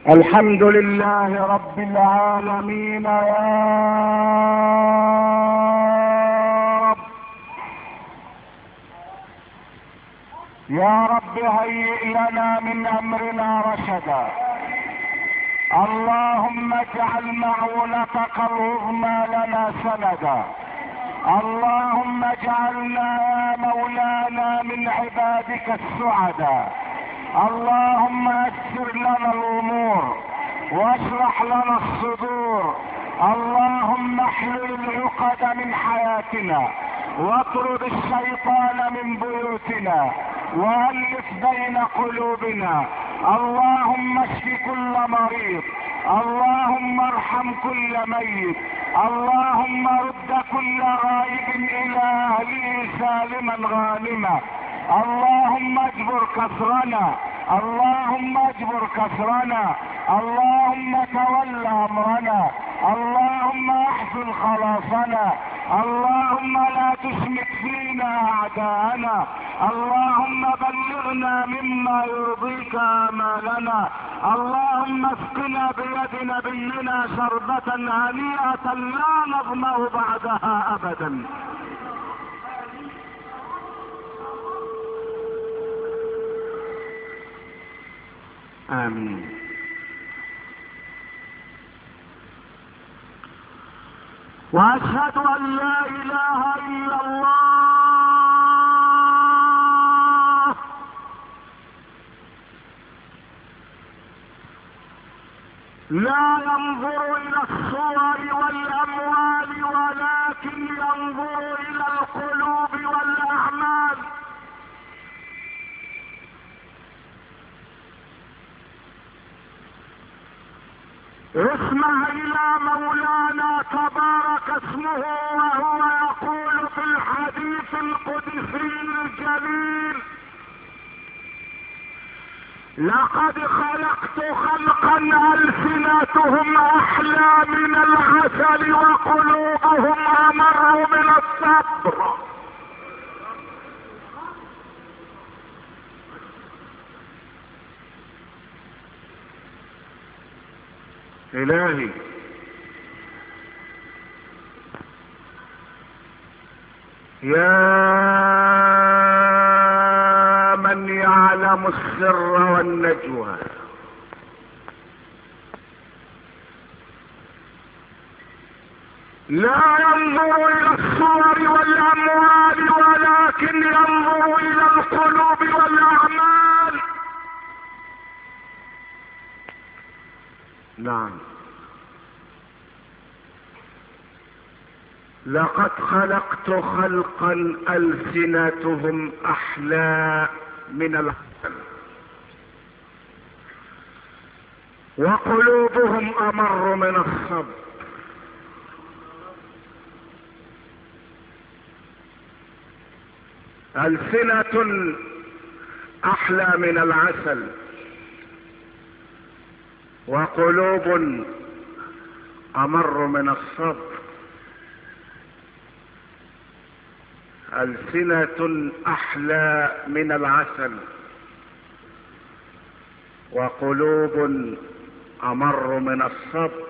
الحمد لله رب العالمين يا رب هيئ لنا من امرنا رشدا. اللهم اجعل معونتك العظمى لنا سندا. اللهم اجعلنا يا مولانا من عبادك السعداء. اللهم يسر لنا الامور واشرح لنا الصدور. اللهم احلل العقد من حياتنا واطرد الشيطان من بيوتنا والف بين قلوبنا. اللهم اشف كل مريض. اللهم ارحم كل ميت. اللهم رد كل غائب الى اهله سالما غانما. اللهم اجبر كسرنا. اللهم اجبر كسرنا. اللهم تول امرنا. اللهم احسن خلاصنا. اللهم لا تشمت فينا اعداءنا. اللهم بلغنا مما يرضيك امالنا. اللهم اسقنا بيد نبينا شربة هنيئة لا نظمأ بعدها ابدا. آمين. وأشهد أن لا إله إلا الله لا ينظر إلى الصور والأموال ولكن ينظر إلى القلوب والأعمال. اسمع الى مولانا تبارك اسمه وهو يقول في الحديث القدسي الجليل: لقد خلقت خلقا ألسنتهم احلى من العسل وقلوبهم امر من الصبر. إلهي يا من يعلم السر والنجوى، لا ينظر إلى الصور والأموال ولكن ينظر إلى القلوب والأعمال. نعم، لقد خلقت خلقا ألسنتهم أحلى من العسل وقلوبهم أمر من الصبر. ألسنة أحلى من العسل وقلوب امر من الصبر. ألسنة احلى من العسل وقلوب امر من الصبر.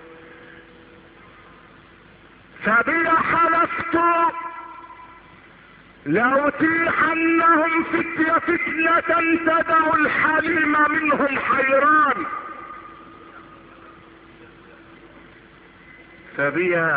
فبي حلفت لأتيحنهم فتنة تدع الحليم منهم حيران. فبي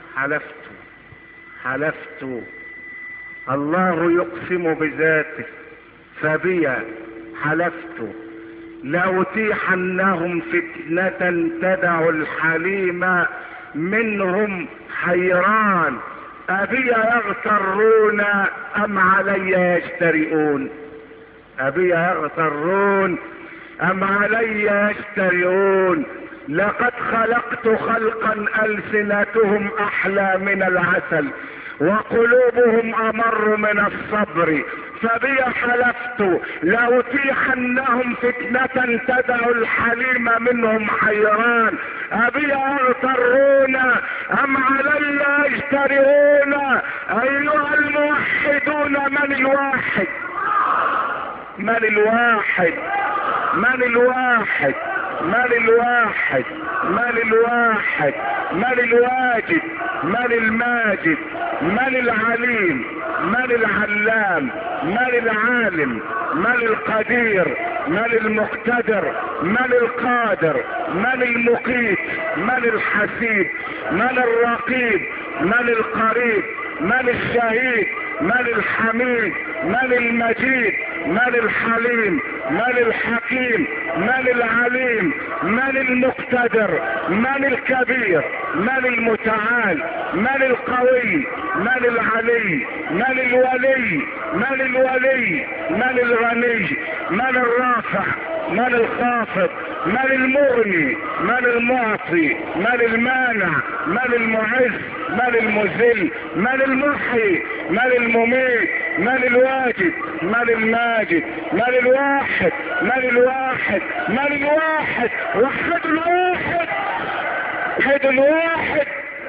حلفت الله يقسم بذاته. فبي حلفت لأتيحنهم فتنة تدع الحليم منهم حيران. أبي يغترون أم علي يجترئون؟ أبي يغترون أم علي يجترئون؟ لقد خلقت خلقا ألسنتهم أحلى من العسل وقلوبهم أمر من الصبر. فبي حلفت لأتيحنهم فتنة تدع الحليم منهم حيران. أبي يغترون أم علي يجترئون؟ أيها الموحدون من الواحد؟ من الواحد؟ من الواحد؟ من الواحد، من الواحد، من الواجد، من الماجد، من العليم، من العلام، من العالم، من القدير، من المقتدر، من القادر، من المقيت، من الحسيب، من الرقيب، من القريب، من الشهيد، من الحميد، من المجيد، من الحليم، من الحكيم، من العليم، من المقتدر، من الكبير، من المتعال، من القوي، من العلي، من الولي، من الولي، من الغني، من الرافع، من الخافض، من المغني، من المعطي، من المانع، من المعز، من المذل، من المحيي، من المميت، من الواجد، من الماجد، من الواحد، من الواحد، من الواحد، وحد الواحد، وحد الواحد.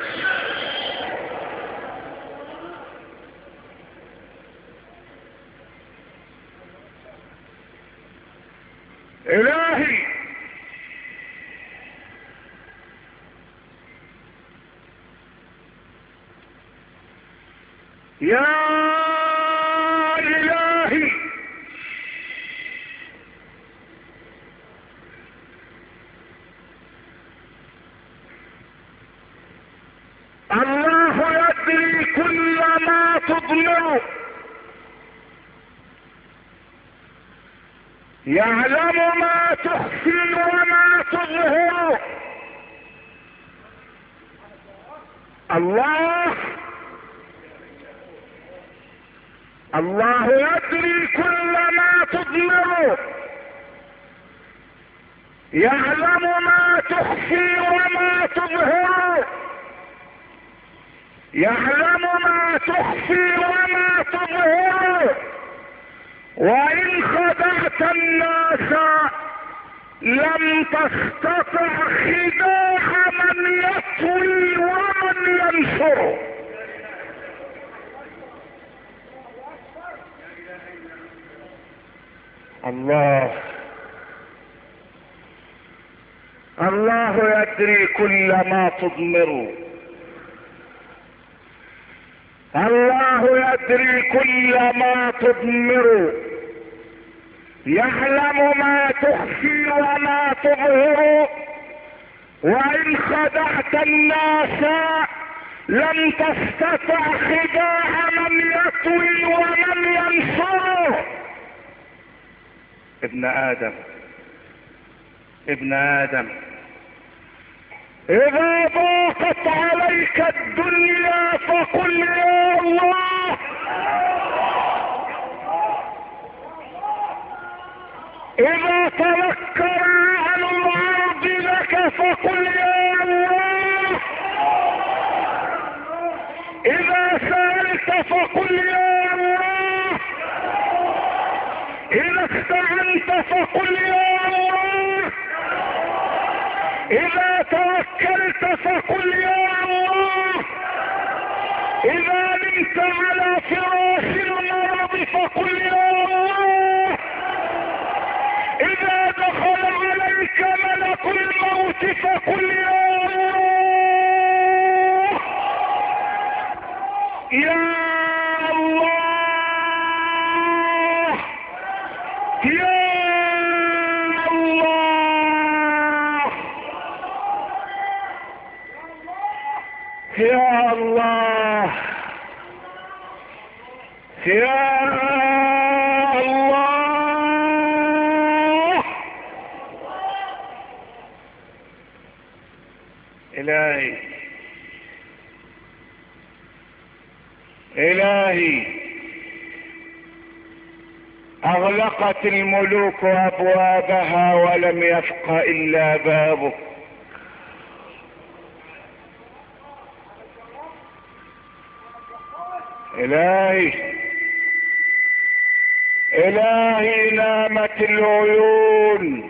إلهي يا إلهي الله يدري كل ما تضمر، يعلم ما تخفي وما تظهر. الله يدري كل ما تضمر، يعلم ما تخفي وما تظهر، يعلم ما تخفي وما تظهر. وإن خدعت الناس لم تستطع خداع من يطوي ومن ينصر. الله يدري كل ما تضمر، الله يدري كل ما تضمر، يعلم ما تخفي وما تظهر. وإن خدعت الناس لم تستطع خداع من يطوي ومن ينصر. ابن آدم، ابن آدم، إذا ضاقت عليك الدنيا فقل يا الله. إذا تذكر عن العرض لك فقل يا الله. إذا سألت فقل يا الله. إذا استعنت فقل يا الله. إذا توكلت فقل يا الله. إذا نمت على فراش المرض فقل يا الله. إذا دخل عليك ملك الموت فقل يا الله. يا الله، يا الله، يا الله، يا الله. إلهي، إلهي، أغلقت الملوك أبوابها ولم يبق إلا بابك. إلهي، إلهي، نامت العيون،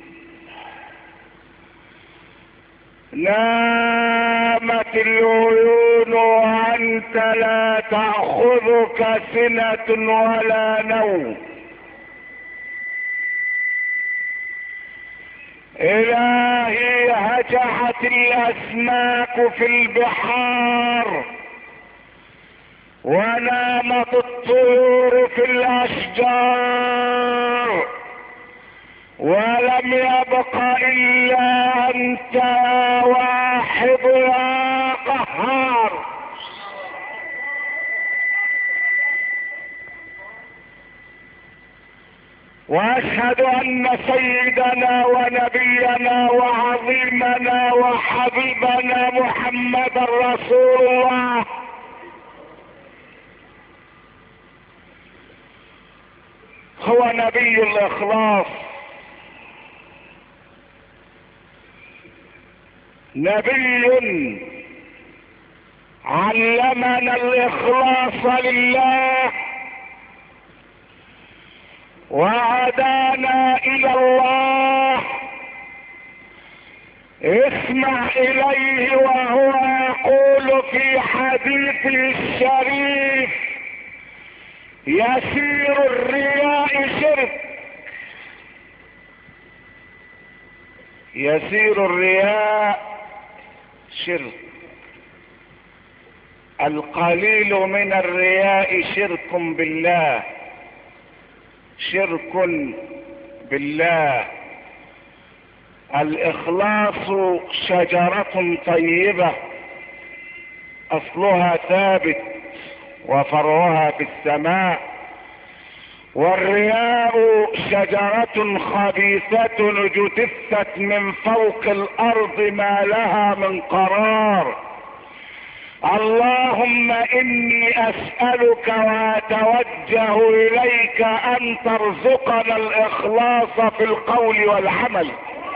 نامت العيون وأنت لا تأخذك سنة ولا نوم. الهي هجعت الاسماك في البحار ونامت الطيور في الاشجار ولم يبق الا انت يا واحد يا قهار. واشهد ان سيدنا ونبينا وعظيمنا وحبيبنا محمد رسول الله هو نبي الاخلاص، نبي علمنا الاخلاص لله وهدانا الى الله. اسمع اليه وهو يقول في حديثه الشريف: يسير الرياء شرك، يسير الرياء شرك، القليل من الرياء شرك بالله، شرك بالله. الاخلاص شجرة طيبة اصلها ثابت وفرعها في السماء، والرياء شجرة خبيثة اجتثت من فوق الارض ما لها من قرار. اللهم اني اسألك واتوجه اليك ان ترزقنا الاخلاص في القول والعمل.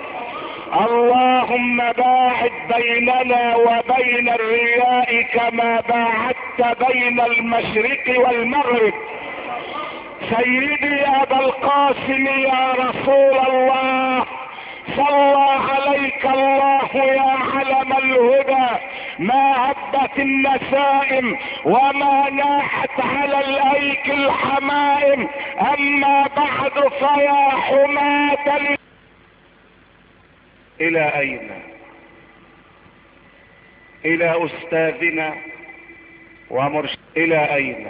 اللهم باعد بيننا وبين الرياء كما باعدت بين المشرق والمغرب. سيدي ابا القاسم يا رسول الله، صلى عليك الله يا علم الهدى، ما هبت النسائم وما ناحت على الايك الحمائم. اما بعد فيا حماة الى اين؟ الى استاذنا ومرشد. الى اين؟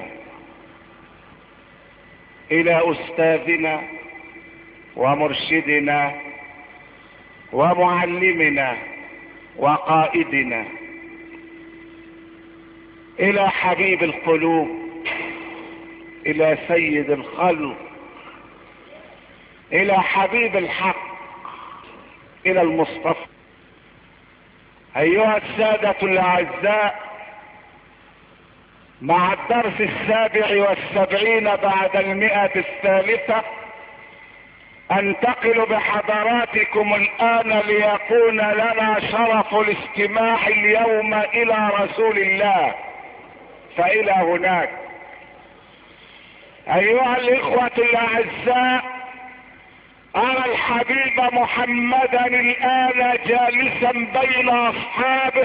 الى استاذنا ومرشدنا ومعلمنا وقائدنا، الى حبيب القلوب، الى سيد الخلق، الى حبيب الحق، الى المصطفى. ايها السادة الاعزاء، مع الدرس 77 بعد 100 انتقل بحضراتكم الان ليكون لنا شرف الاستماع اليوم الى رسول الله. فالى هناك ايها الاخوة الاعزاء، ارى الحبيب محمدا الان جالسا بين اصحابه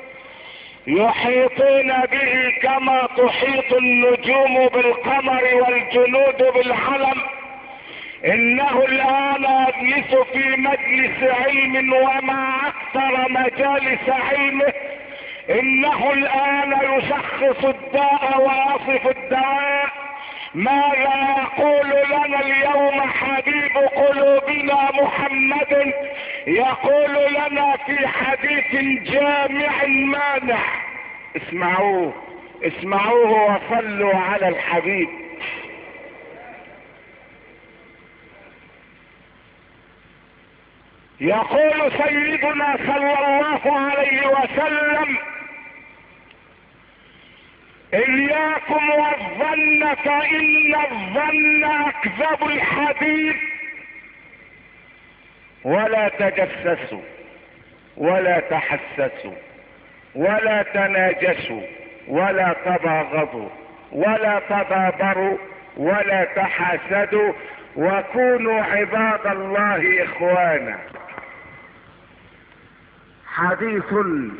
يحيطون به كما تحيط النجوم بالقمر والجنود بالعلم. انه الان يجلس في مجلس علم، وما اكثر مجالس علمه. انه الان يشخص الداء ويصف الدواء. ماذا يقول لنا اليوم حبيب قلوبنا محمد؟ يقول لنا في حديث جامع مانع. اسمعوه اسمعوه وصلوا على الحبيب. يقول سيدنا صلى الله عليه وسلم: إياكم والظن فإن الظن أكذب الحديث، ولا تجسسوا ولا تحسسوا ولا تناجسوا ولا تباغضوا ولا تدابروا ولا تحاسدوا، وكونوا عباد الله إخوانا. حديث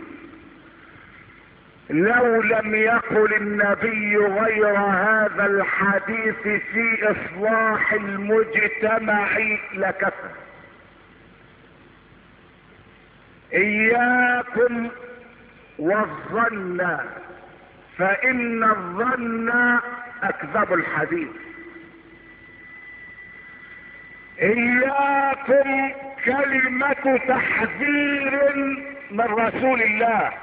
لو لم يقل النبي غير هذا الحديث في اصلاح المجتمع لكفى. اياكم والظن فان الظن اكذب الحديث. اياكم كلمة تحذير من رسول الله.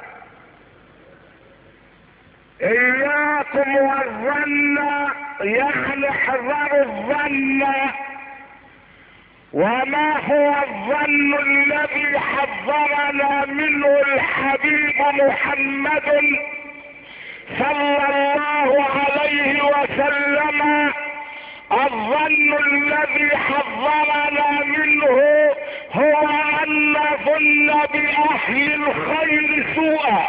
اياكم والظن يعني احذروا الظن. وما هو الظن الذي حذرنا منه الحبيب محمد صلى الله عليه وسلم؟ الظن الذي حذرنا منه هو ان نظن باهل الخير سوءا.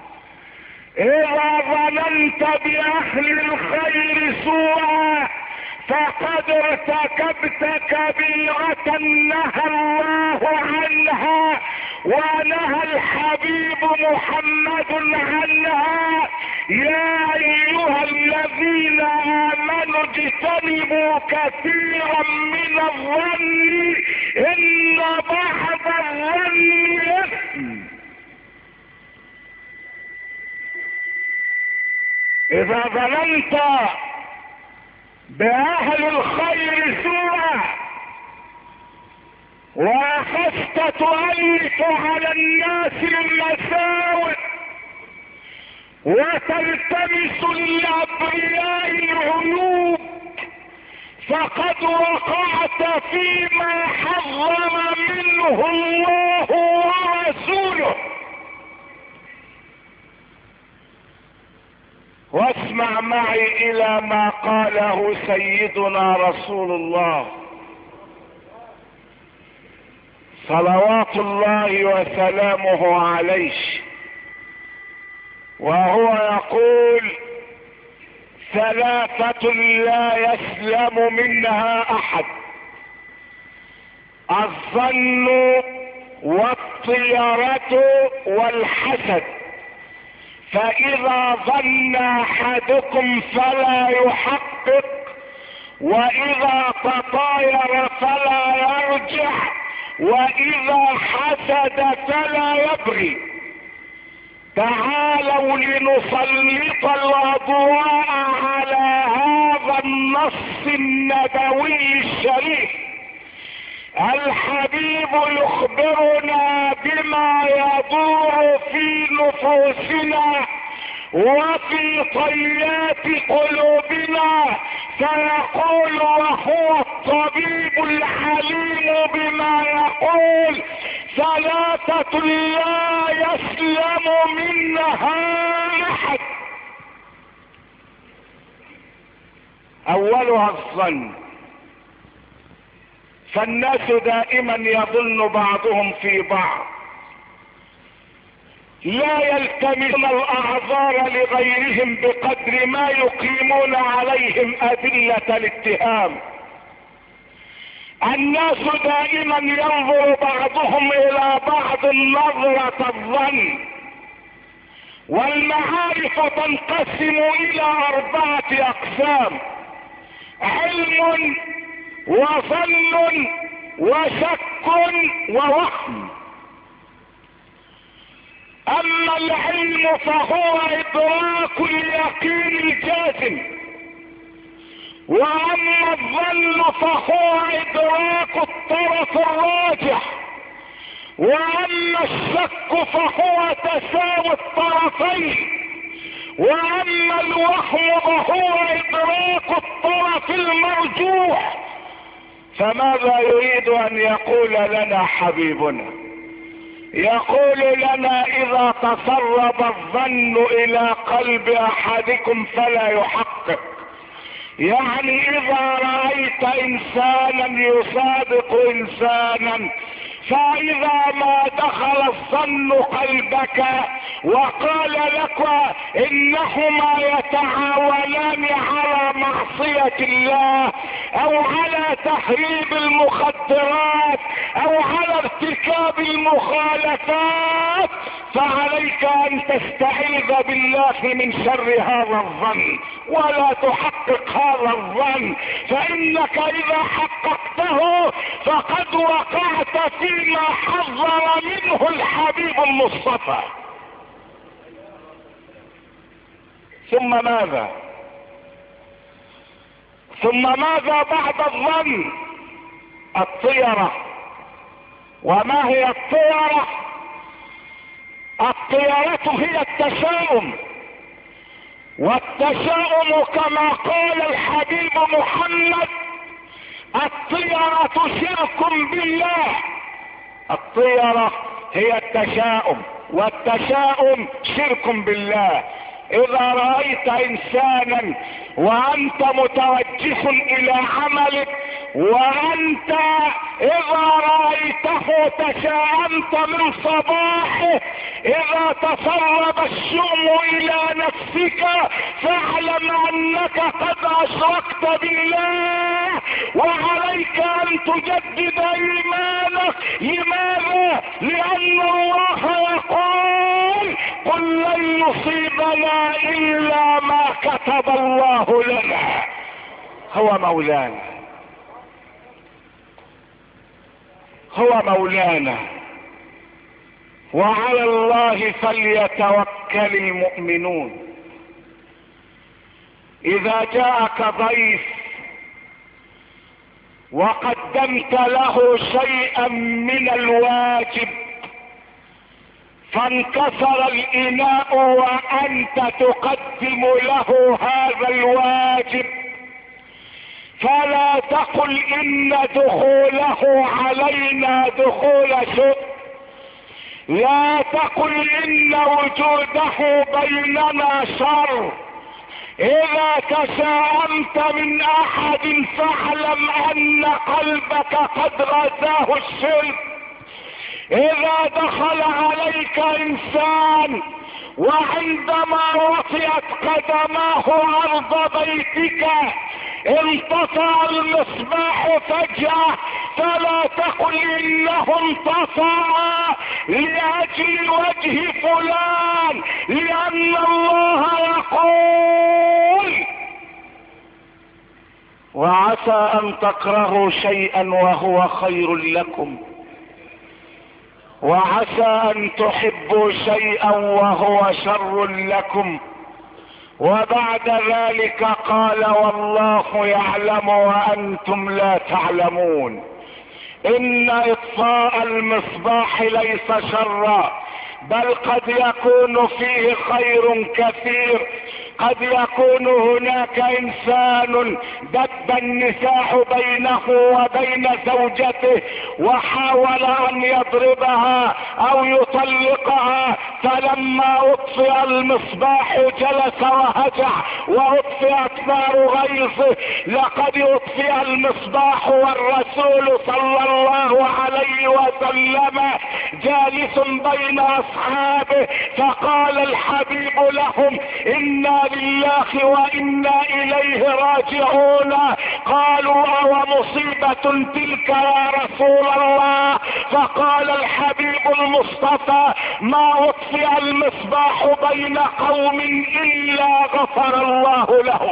اذا ظننت باهل الخير سوءا فقد ارتكبت كبيرة نهى الله عنها ونهى الحبيب محمد عنها. يا ايها الذين امنوا اجتنبوا كثيرا من الظن ان بعض الظن اثم. اذا ظننت باهل الخير سوءا واخذت تؤلف على الناس المساوئ وتلتمس للابرياء العيوب فقد وقعت فيما حرم منه الله ورسوله. واسمع معي الى ما قاله سيدنا رسول الله صلوات الله وسلامه عليه، وهو يقول: ثلاثة لا يسلم منها احد: الظن والطيرة والحسد. فاذا ظن احدكم فلا يحقق، واذا تطاير فلا يرجع، واذا حسد فلا يبغي. تعالوا لنسلط الاضواء على هذا النص النبوي الشريف. الحبيب يخبرنا بما يدور في نفوسنا وفي طيات قلوبنا، فيقول وهو الطبيب العليم بما يقول: ثلاثة لا يسلم منها احد. اولها الظن. فالناس دائما يظن بعضهم في بعض، لا يلتمسون الاعذار لغيرهم بقدر ما يقيمون عليهم ادلة الاتهام. الناس دائما ينظر بعضهم الى بعض نظرة الظن. والمعارف تنقسم الى 4 اقسام: علم وظن وشك ووهم. اما العلم فهو ادراك اليقين الجازم، واما الظن فهو ادراك الطرف الراجح، واما الشك فهو تساوي الطرفين، واما الوهم فهو ادراك الطرف المرجوح. فماذا يريد ان يقول لنا حبيبنا؟ يقول لنا: اذا تسرب الظن الى قلب احدكم فلا يحقق. يعني اذا رأيت انسانا يصادق انسانا، فاذا ما دخل الظن قلبك وقال لك انهما يتعاونان على معصية الله او على تحريم المخدرات او على ارتكاب المخالفات فعليك ان تستعيذ بالله من شر هذا الظن ولا تحقق هذا الظن، فانك اذا حققته فقد وقعت فيما حذر منه الحبيب المصطفى. ثم ماذا؟ ثم ماذا بعد الظن؟ الطيرة. وما هي الطيرة؟ الطيرة هي التشاؤم، والتشاؤم كما قال الحبيب محمد الطيرة شرك بالله. الطيرة هي التشاؤم، والتشاؤم شرك بالله. اذا رأيت انسانا وانت متوجه الى عملك، وانت اذا رأيته تشاءمت من صباحه، اذا تسرب الشؤم الى نفسك فاعلم انك قد اشركت بالله، وعليك ان تجدد ايمانك. لماذا؟ لان الله يقول قل لن يصيبنا الا ما كتب الله لنا. هو مولانا، هو مولانا، وعلى الله فليتوكل المؤمنون. اذا جاءك ضيف وقدمت له شيئا من الواجب فانكسر الاناء وانت تقدم له هذا الواجب، فلا تقل ان دخوله علينا دخول شؤم، لا تقل ان وجوده بيننا شر. اذا تشاءمت من احد فاعلم ان قلبك قد غزاه الشرك. اذا دخل عليك انسان وعندما وطئت قدماه ارض بيتك انطفأ المصباح فجأة، فلا تقل انه انطفأ لاجل وجه فلان، لان الله يقول وعسى ان تكرهوا شيئا وهو خير لكم، وعسى ان تحبوا شيئا وهو شر لكم. وبعد ذلك قال والله يعلم وانتم لا تعلمون. ان اطفاء المصباح ليس شرا، بل قد يكون فيه خير كثير. قد يكون هناك انسان دب النزاع بينه وبين زوجته وحاول ان يضربها او يطلقها، فلما اطفئ المصباح جلس وهجع واطفئت نار غيظه. لقد اطفئ المصباح والرسول صلى الله عليه وسلم جالس بين اصحابه، فقال الحبيب لهم انا لله وانا اليه راجعون. قالوا او مصيبة تلك يا رسول الله؟ فقال الحبيب المصطفى ما اطفئ المصباح بين قوم الا غفر الله لهم.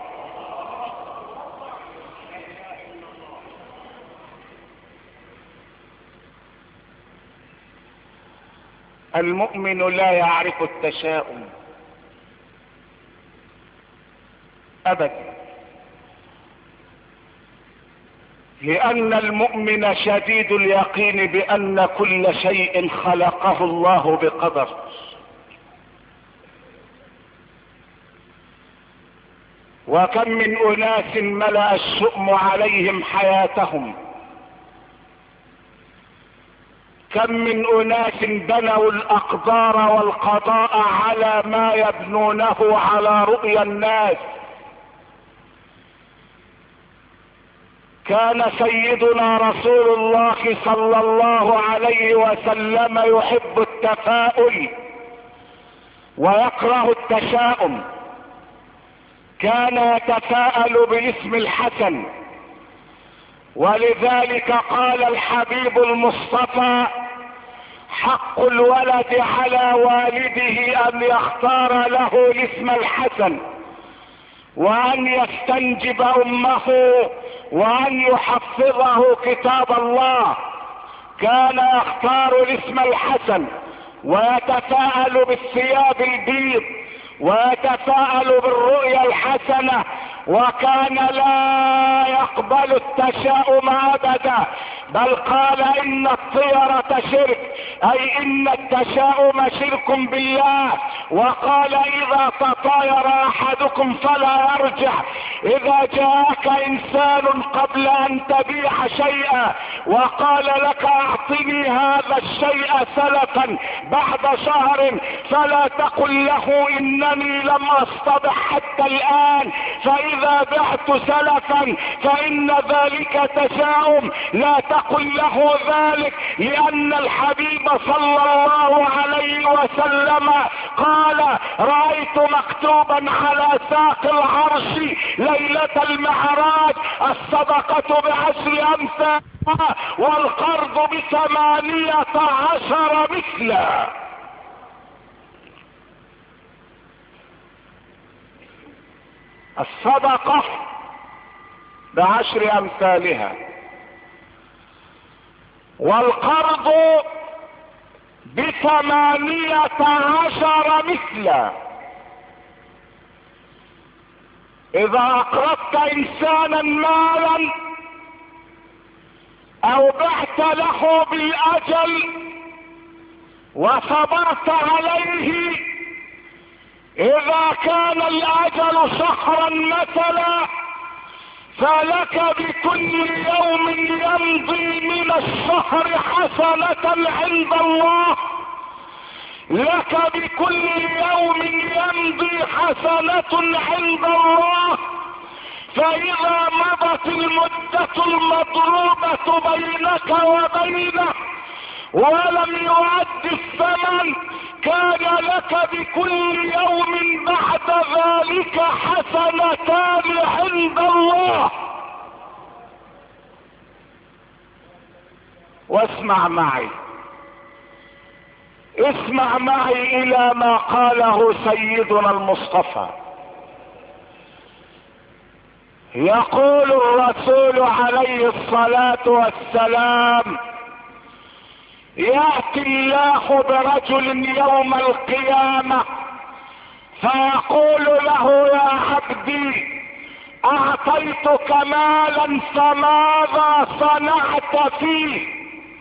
المؤمن لا يعرف التشاؤم ابدا، لان المؤمن شديد اليقين بان كل شيء خلقه الله بقدر. وكم من اناس ملأ الشؤم عليهم حياتهم، كم من اناس بنوا الاقدار والقضاء على ما يبنونه على رؤيا الناس. كان سيدنا رسول الله صلى الله عليه وسلم يحب التفاؤل ويكره التشاؤم. كان يتفاءل بالاسم الحسن ولذلك قال الحبيب المصطفى: حق الولد على والده ان يختار له الاسم الحسن، وان يستنجب امه، وان يحفظه كتاب الله. كان يختار الاسم الحسن، ويتفاءل بالثياب البيض، ويتفاءل بالرؤيا الحسنة، وكان لا يقبل التشاؤم ابدا، بل قال ان الطيرة شرك، اي ان التشاؤم شرك بالله. وقال: اذا تطاير احدكم فلا يرجع. اذا جاءك انسان قبل ان تبيع شيئا وقال لك: اعطني هذا الشيء سلفا بعد شهر، فلا تقل له: انني لم اصطبح حتى الان، فاذا بعت سلفا فان ذلك تشاؤم. لا تقل له ذلك، لان الحبيب صلى الله عليه وسلم قال: رايت مكتوبا على ساق العرش ليلة المعراج: الصدقة ب10 أمثالها والقرض ب18 مثلا. الصدقة ب10 أمثالها، والقرض ب18 مثلا. اذا اقرضت انسانا مالا او بعت له بالاجل وصبرت عليه، اذا كان الاجل شهرا مثلا، فلك بكل يوم يمضي من الشهر حسنة عند الله، لك بكل يوم يمضي حسنة عند الله. فإذا مضت المدة المضروبة بينك وبينه ولم يؤد الثمن، كان لك بكل يوم بعد ذلك حسنتان عند الله. واسمع معي، اسمع معي الى ما قاله سيدنا المصطفى. يقول الرسول عليه الصلاة والسلام: يأتي الله برجل يوم القيامة فيقول له: يا عبدي، اعطيتك مالا فماذا صنعت فيه؟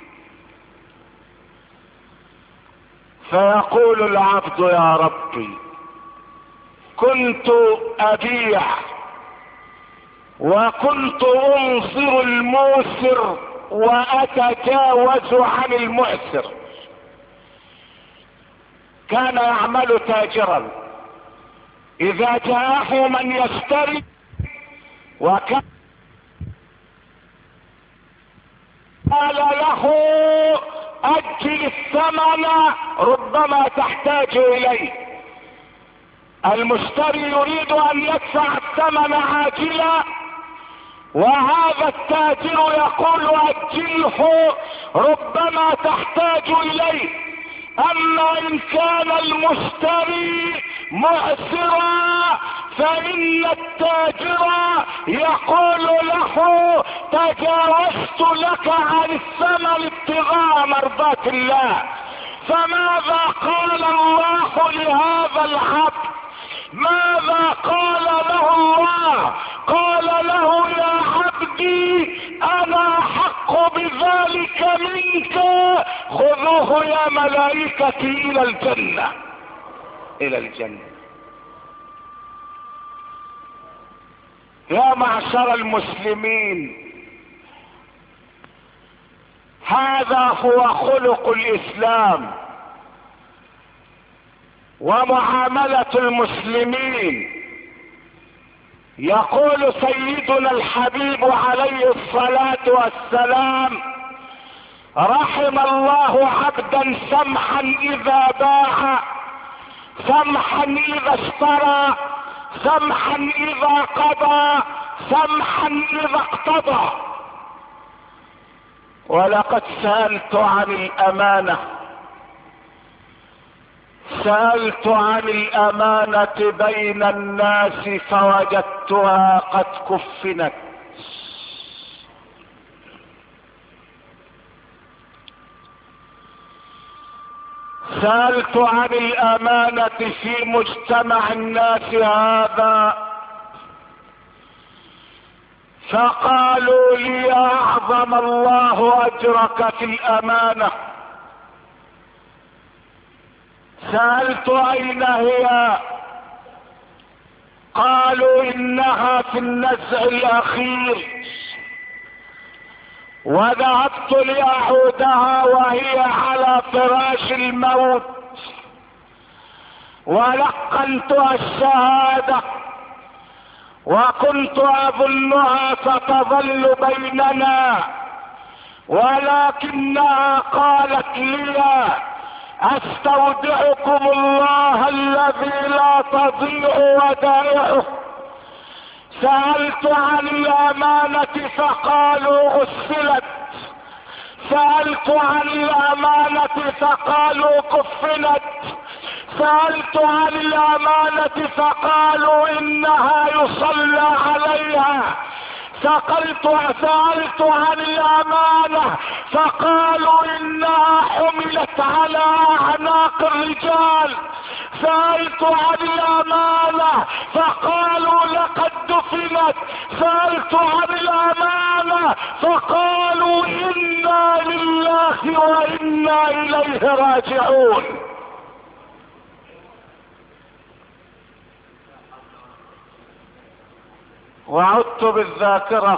فيقول العبد: يا ربي، كنت ابيع وكنت انصر الموسر واتجاوز عن المعسر. كان يعمل تاجرا، اذا جاءه من يشتري وكان قال له: اجل الثمن ربما تحتاج اليه. المشتري يريد ان يدفع الثمن عاجلا، وهذا التاجر يقول: اجله ربما تحتاج اليه. اما ان كان المشتري معسرا فان التاجر يقول له: تجاوزت لك عن الثمن ابتغاء مرضات الله. فماذا قال الله لهذا العبد؟ ماذا قال له الله؟ قال له: يا عبدي، انا احق بذلك منك، خذوه يا ملائكتي الى الجنة. الى الجنة. يا معشر المسلمين، هذا هو خلق الاسلام ومعاملة المسلمين. يقول سيدنا الحبيب عليه الصلاة والسلام: رحم الله عبدا سمحا اذا باع، سمحا اذا اشترى، سمحا اذا قضى، سمحا اذا اقتضى. ولقد سألت عن الأمانة، سألت عن الأمانة بين الناس فوجدتها قد كفنت. سألت عن الأمانة في مجتمع الناس هذا فقالوا لي أعظم الله أجرك في الأمانة. سألت أين هي؟ قالوا إنها في النزع الأخير، وذهبت لأعودها وهي على فراش الموت، ولقنتها الشهادة، وكنت أظنها ستظل بيننا، ولكنها قالت لي أستودعكم الله الذي لا تضيع ودائعه. سألت عن الأمانة فقالوا غسلت، سألت عن الأمانة فقالوا كفنت، سألت عن الأمانة فقالوا إنها يصلى عليها، سألت عن الأمانة فقالوا إنها حملت على أعناق الرجال، سألت عن الأمانة فقالوا لقد دفنت، سألت عن الأمانة فقالوا إنا لله وإنا إليه راجعون. وعدت بالذاكرة،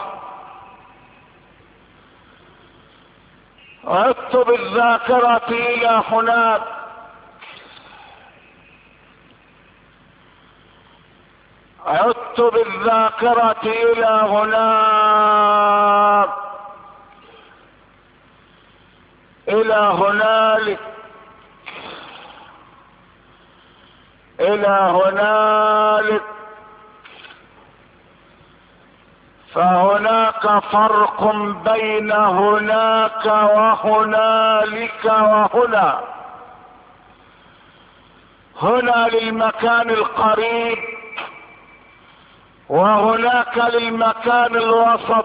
عدت بالذاكرة إلى هناك، عدت بالذاكرة إلى هناك، إلى هنالك، إلى هنالك. فهناك فرق بين هناك وهنالك وهنا. هنا للمكان القريب، وهناك للمكان الوسط،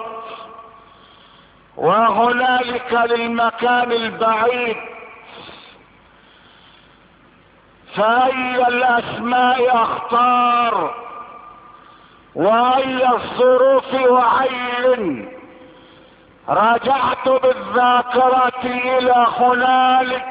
وهنالك للمكان البعيد. فأي الأسماء أختار وأي الظروف وعين؟ رجعت بالذاكرة إلى هنالك،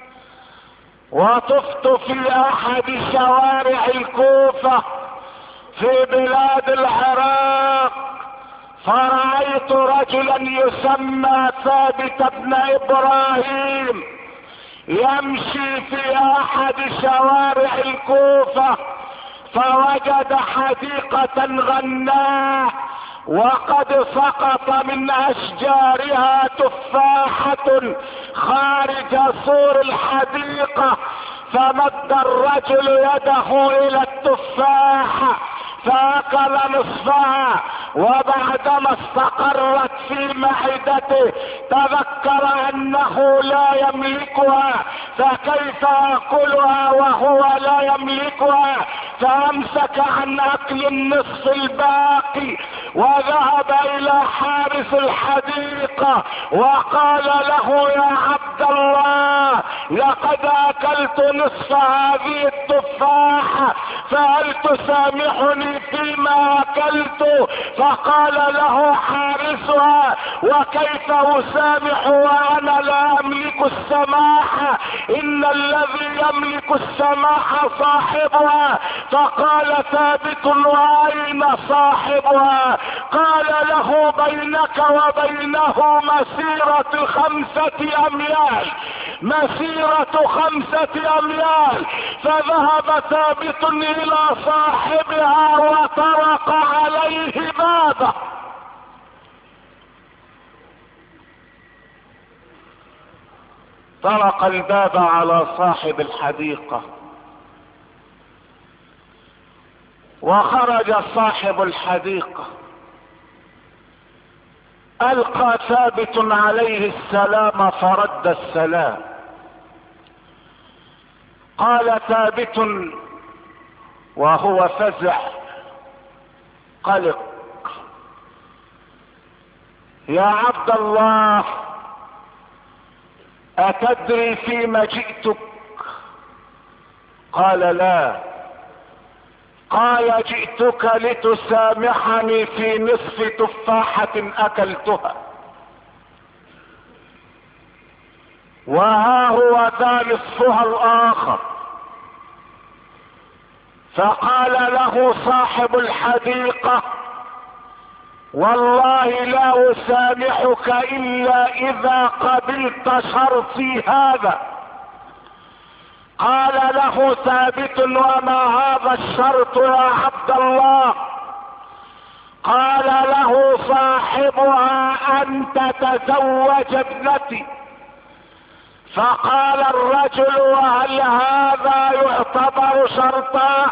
وطفت في أحد شوارع الكوفة في بلاد العراق، فرأيت رجلا يسمى ثابت بن إبراهيم يمشي في أحد شوارع الكوفة، فوجد حديقة غناء وقد سقط من أشجارها تفاحة خارج سور الحديقة، فمد الرجل يده إلى التفاحة فأكل نصفها، وبعدما استقرت في معدته تذكر أنه لا يملكها، فكيف يأكلها وهو لا يملكها؟ فأمسك عن أكل النصف الباقي وذهب إلى حارس الحديقة وقال له: يا عبد الله، لقد أكلت نصف هذه التفاحة، فهل تسامحني فيما أكلت؟ فقال له حارسها: وكيف أسامح وأنا لا أملك السماح؟ إن الذي يملك السماح صاحبها. فقال ثابت: وأين صاحبها؟ قال له: بينك وبينه مسيرة 5 أميال، مسيرة 5 أميال. فذهب ثابت إلى صاحبها وطرق عليه بابه. طرق الباب على صاحب الحديقة، وخرج صاحب الحديقة. القى ثابت عليه السلام فرد السلام. قال ثابت وهو فزع قلق: يا عبد الله، اتدري فيما جئتك؟ قال: لا. قال: جئتك لتسامحني في نصف تفاحة اكلتها، وها هو ذا نصفها الاخر. فقال له صاحب الحديقة: والله لا اسامحك الا اذا قبلت شرطي هذا. قال له ثابت: وما هذا الشرط يا عبد الله؟ قال له صاحبها: ان تتزوج ابنتي. فقال الرجل: وهل هذا يعتبر شرطا؟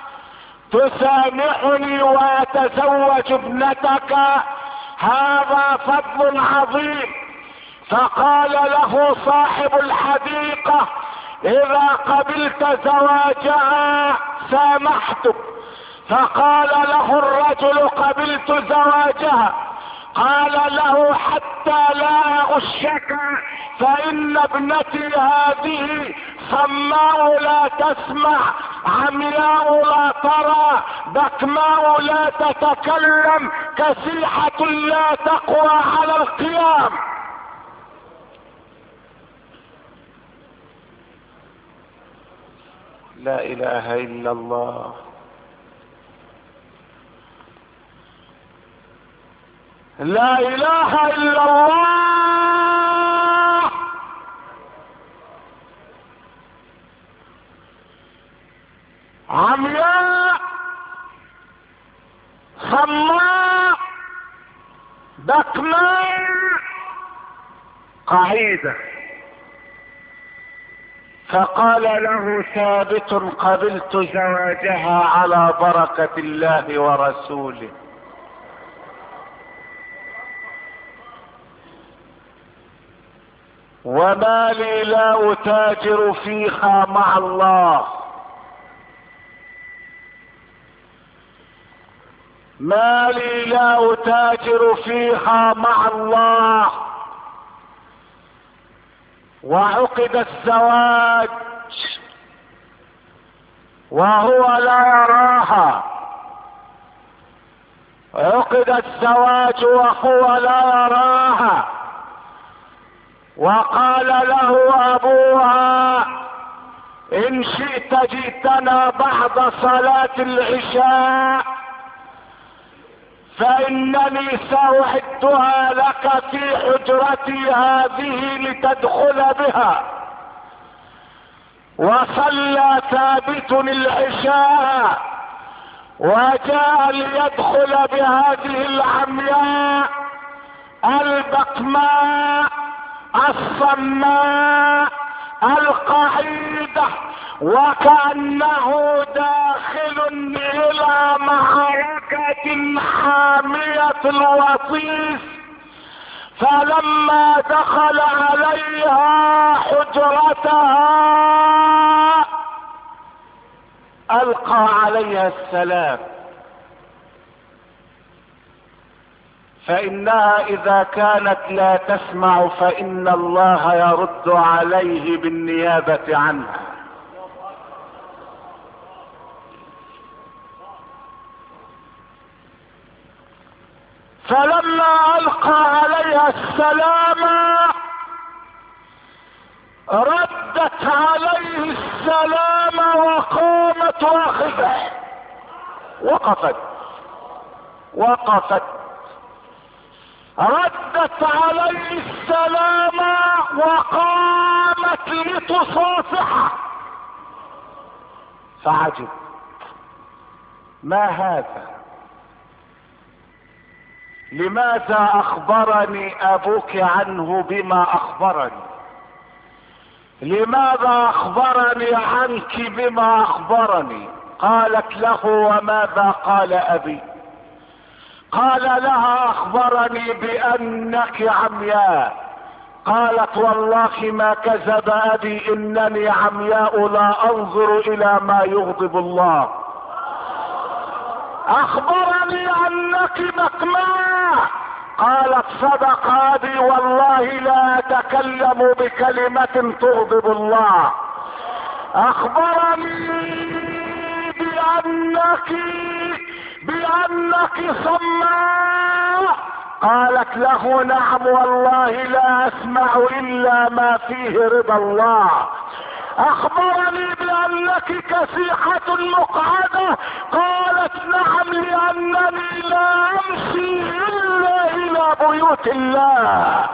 تسامحني واتزوج ابنتك؟ هذا فضل عظيم. فقال له صاحب الحديقة: اذا قبلت زواجها سامحتك. فقال له الرجل: قبلت زواجها. قال له: حتى لا اغشك، فان ابنتي هذه صماء لا تسمع، عمياء لا ترى، بكماء لا تتكلم، كسيحة لا تقوى على القيام. لا اله الا الله. لا اله الا الله. عمياء، صماء، بكماء، قعيدة. فقال له ثابت: قبلت زواجها على بركة الله ورسوله. وما لي لا اتاجر فيها مع الله، ما لي لا اتاجر فيها مع الله. وعقد الزواج وهو لا يراها، عقد الزواج وهو لا يراها. وقال له ابوها: ان شئت جئتنا بعد صلاة العشاء، فانني ساعدها لك في حجرتي هذه لتدخل بها. وصلى ثابت العشاء وجاء ليدخل بهذه العمياء البكماء الصماء القعيدة، وكأنه داخل الى معركة حامية الوطيس. فلما دخل عليها حجرتها القى عليها السلام، فانها اذا كانت لا تسمع فان الله يرد عليه بالنيابة عنها. فلما القى عليها السلام ردت عليه السلام وقامت واقفة، وقفت ردت عليه السلام وقامت لتصافحه. فعجب: ما هذا؟ لماذا اخبرني ابوك عنه بما اخبرني؟ لماذا اخبرني عنك بما اخبرني؟ قالت له: وماذا قال ابي؟ قال لها اخبرني بانك عمياء. قالت والله ما كذب ابي، انني عمياء لا انظر الى ما يغضب الله. اخبرني انك مكماء. قالت صدق ابي، والله لا اتكلم بكلمة تغضب الله. اخبرني بانك صماء. قالت له نعم، والله لا اسمع الا ما فيه رضا الله. اخبرني بانك كسيحة مقعدة. قالت نعم، لانني لا امشي الا الى بيوت الله،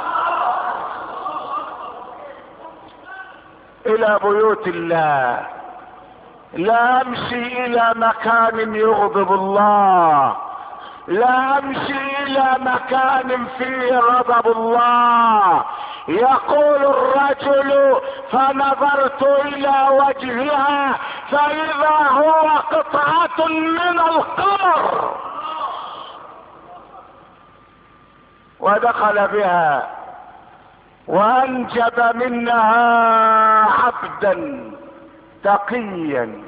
الى بيوت الله، لا امشي الى مكان يغضب الله، لا امشي الى مكان فيه غضب الله. يقول الرجل فنظرت الى وجهها فاذا هو قطعة من القمر، ودخل بها وانجب منها عبدا تقيا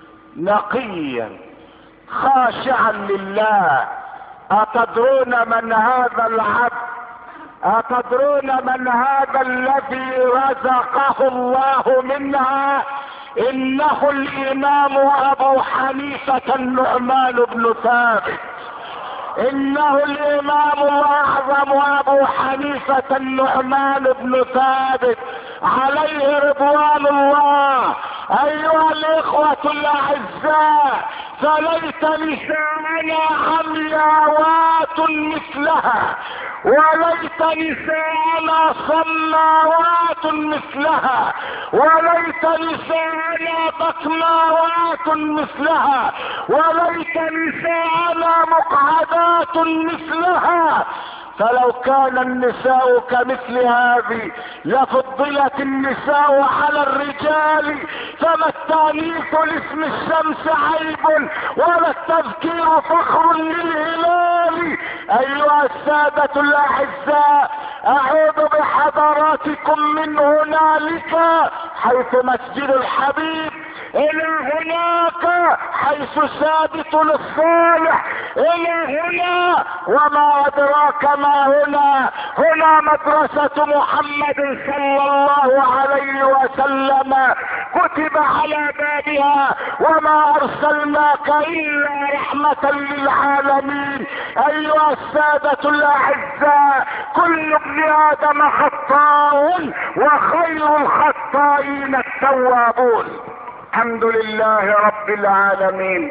نقيا خاشعا لله. اتدرون من هذا العبد؟ اتدرون من هذا الذي رزقه الله منها؟ انه الامام ابو حنيفة النعمان بن ثابت. انه الامام الاعظم ابو حنيفة النعمان بن ثابت عليه رضوان الله. ايها الاخوة الاعزاء، فليت نساءنا عمياوات مثلها، وليت نساءنا صماوات مثلها، وليت نساءنا بكماوات مثلها، وليت نساءنا مقعدات مثلها. فلو كان النساء كمثل هذه لفضلت النساء على الرجال. فما التانيث لاسم الشمس عيب، ولا التذكير فخر للهلال. ايها السادة الاعزاء، اعود بحضراتكم من هنالك حيث مسجد الحبيب الى هناك حيث ثابت للصالح، الى هنا وما ادراك ما هنا. هنا مدرسة محمد صلى الله عليه وسلم كتب على بابها وما ارسلناك الا رحمة للعالمين. ايها السادة الاعزاء، كل ابن ادم خطاء وخير الخطائين التوابون. الحمد لله رب العالمين،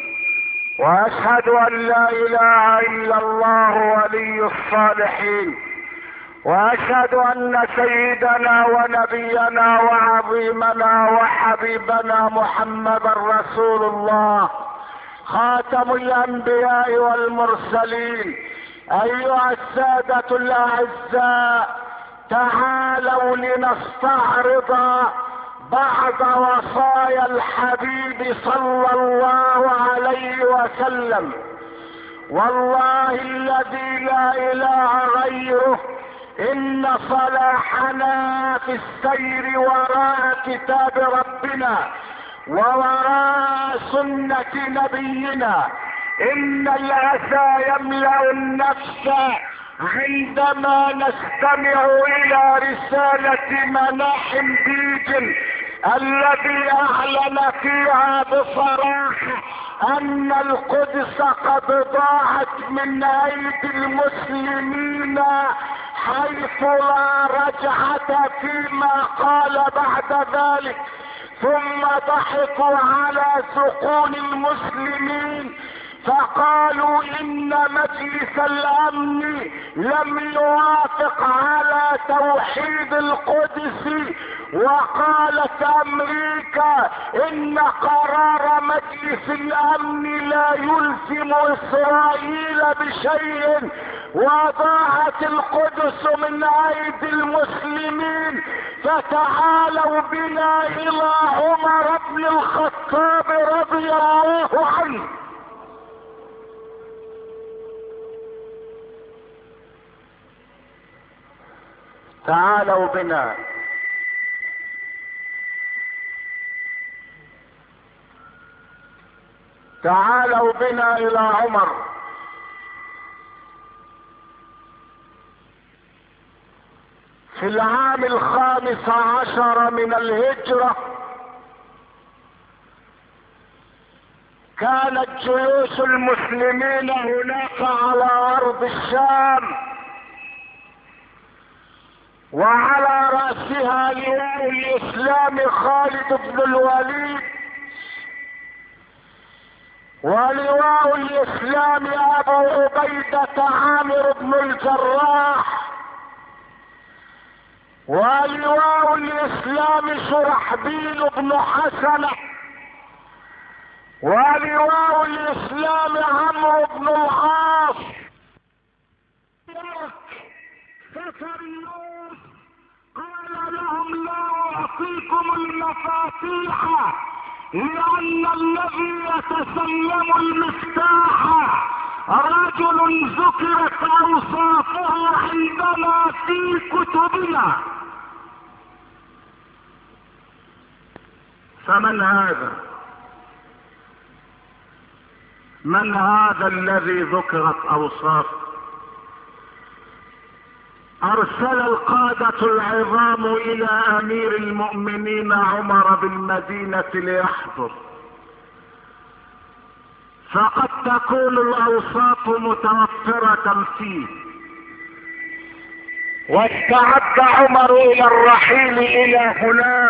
واشهد ان لا اله الا الله ولي الصالحين، واشهد ان سيدنا ونبينا وعظيمنا وحبيبنا محمدا رسول الله خاتم الانبياء والمرسلين. ايها السادة الاعزاء، تعالوا لنستعرض بعض وصايا الحبيب صلى الله عليه وسلم. والله الذي لا اله غيره، ان صلاحنا في السير وراء كتاب ربنا ووراء سنة نبينا. ان الاسى يملأ النفس عندما نستمع الى رسالة مناحم بيجن الذي اعلن فيها بصراحة ان القدس قد ضاعت من ايدي المسلمين، حيث لا رجعة فيما قال بعد ذلك. ثم ضحكوا على سقون المسلمين فقالوا ان مجلس الامن لم يوافق على توحيد القدس، وقالت امريكا ان قرار مجلس الامن لا يلزم اسرائيل بشيء، وضاعت القدس من ايدي المسلمين. فتعالوا بنا الى عمر بن الخطاب رضي الله عنه. تعالوا بنا تعالوا بنا الى عمر. في العام 15 من الهجرة كانت جيوش المسلمين هناك على ارض الشام، وعلى رأسها لواء الاسلام خالد بن الوليد، ولواء الاسلام ابو عبيدة عامر بن الجراح، ولواء الاسلام شرحبيل بن حسنة، ولواء الاسلام عمرو بن العاص. سفر يوسف قال لهم لا اعطيكم المفاتيح، لان الذي يتسلم المفتاح رجل ذكرت اوصافه عندنا في كتبنا. فمن هذا؟ من هذا الذي ذكرت اوصافه؟ ارسل القادة العظام الى امير المؤمنين عمر بالمدينة ليحضر، فقد تكون الاوصاف متوفرة فيه. واستعد عمر الى الرحيل الى هناك،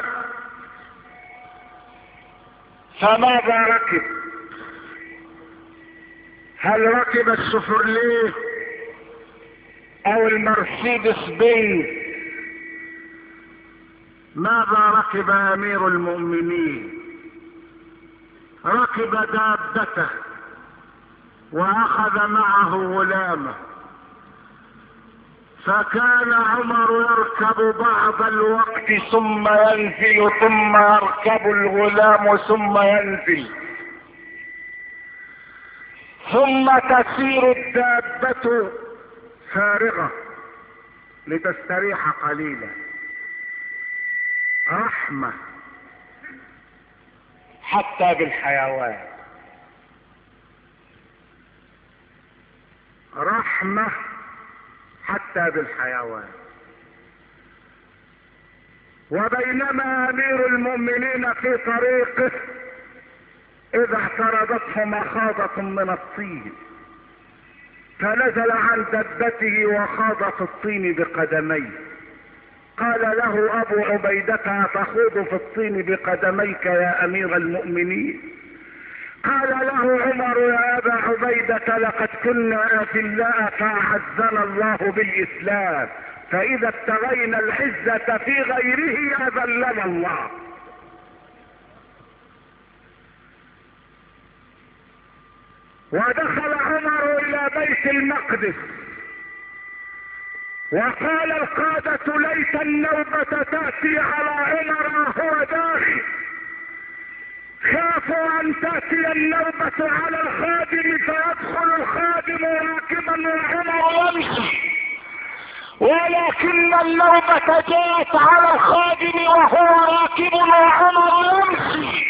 فماذا ركب؟ هل ركب الشفرليه او المرسيدس بنز؟ ماذا ركب امير المؤمنين؟ ركب دابته واخذ معه غلامه، فكان عمر يركب بعض الوقت ثم ينزل، ثم يركب الغلام ثم ينزل، ثم تسير الدابة فارغة لتستريح قليلا. رحمة حتى بالحيوان، رحمة حتى بالحيوان. وبينما امير المؤمنين في طريقه اذا اعترضته مخاضة من الطين، فنزل عن دبته وخاض في الطين بقدميه. قال له ابو عبيدة تخوض في الطين بقدميك يا امير المؤمنين؟ قال له عمر يا ابا عبيدة لقد كنا اذلاء فاعزنا الله بالاسلام، فاذا ابتغينا العزة في غيره اذلنا الله. ودخل عمر الى بيت المقدس وقال القادة ليت النوبة تأتي على عمر وهو داخل، خافوا ان تأتي النوبة على الخادم فيدخل الخادم راكبا وعمر يمشي، ولكن النوبة جاءت على الخادم وهو راكب وعمر يمشي،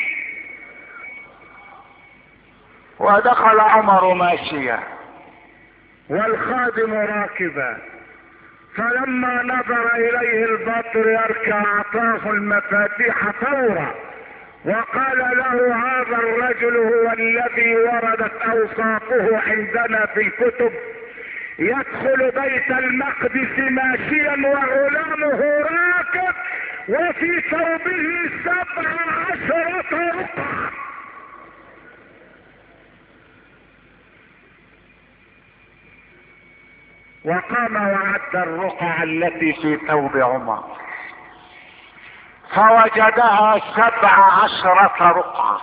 ودخل عمر ماشيا والخادم راكبا. فلما نظر اليه البطر يركع اعطاه المفاتيح فورا، وقال له هذا الرجل هو الذي وردت اوصافه عندنا في الكتب، يدخل بيت المقدس ماشيا وغلامه راكب وفي ثوبه 17 رقعة. وقام وعد الرقعة التي في ثوب عمر فوجدها 17 رقعة.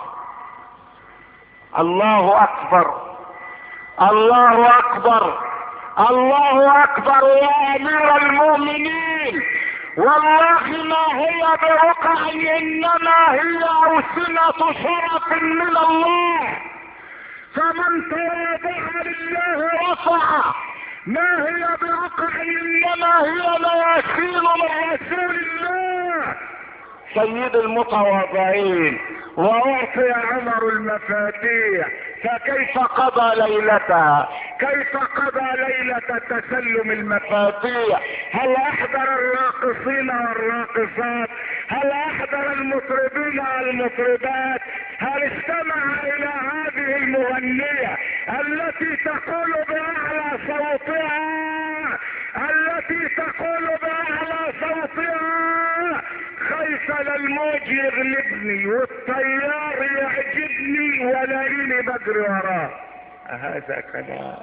الله اكبر، الله اكبر، الله اكبر يا امير المؤمنين، والله ما هي برقع انما هي اوسنة شرف من الله، فمن تواضع لله رفعه ما هي برقع، انما هي مواسير من رسول الله سيد المتواضعين. واعطي عمر المفاتيح، فكيف قضى ليلتها؟ كيف قضى ليلة تسلم المفاتيح؟ هل احضر الراقصين والراقصات؟ هل احضر المطربين والمطربات؟ هل استمع الى هذه المغنية التي تقول باعلى صوتها، التي تقول باعلى صوتها خايف للموج يغلبني والطيار يعجبني ولاني بجري وراه؟ هذا كلام،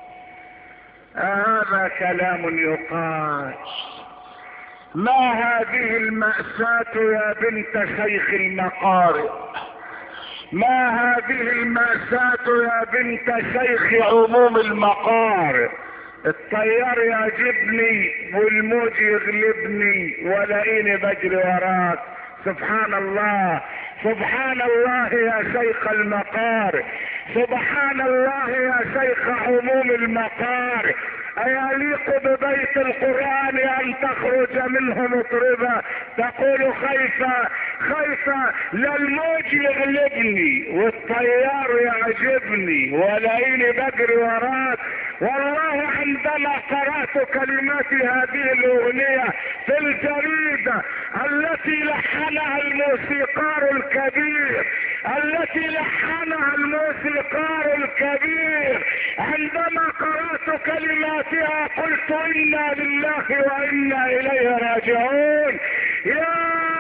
هذا كلام يقال. ما هذه المأساة يا بنت شيخ المقارئ؟ ما هذه المأساة يا بنت شيخ عموم المقارئ؟ الطيار يعجبني والموج يغلبني ولاني بجري وراك. سبحان الله، سبحان الله يا شيخ المقارئ، سبحان الله يا شيخ عموم المقارئ. أيليق ببيت القرآن أن تخرج منه مطربة تقول خايفة خايفة للموج يغلبني والطيار يعجبني ولاني بجري وراك؟ والله عندما قرأت كلمات هذه الأغنية في الجريدة التي لحنها الموسيقار الكبير، التي لحنها الموسيقار الكبير، عندما قرأت كلماتها قلت إنا لله وإنا إليه راجعون. يا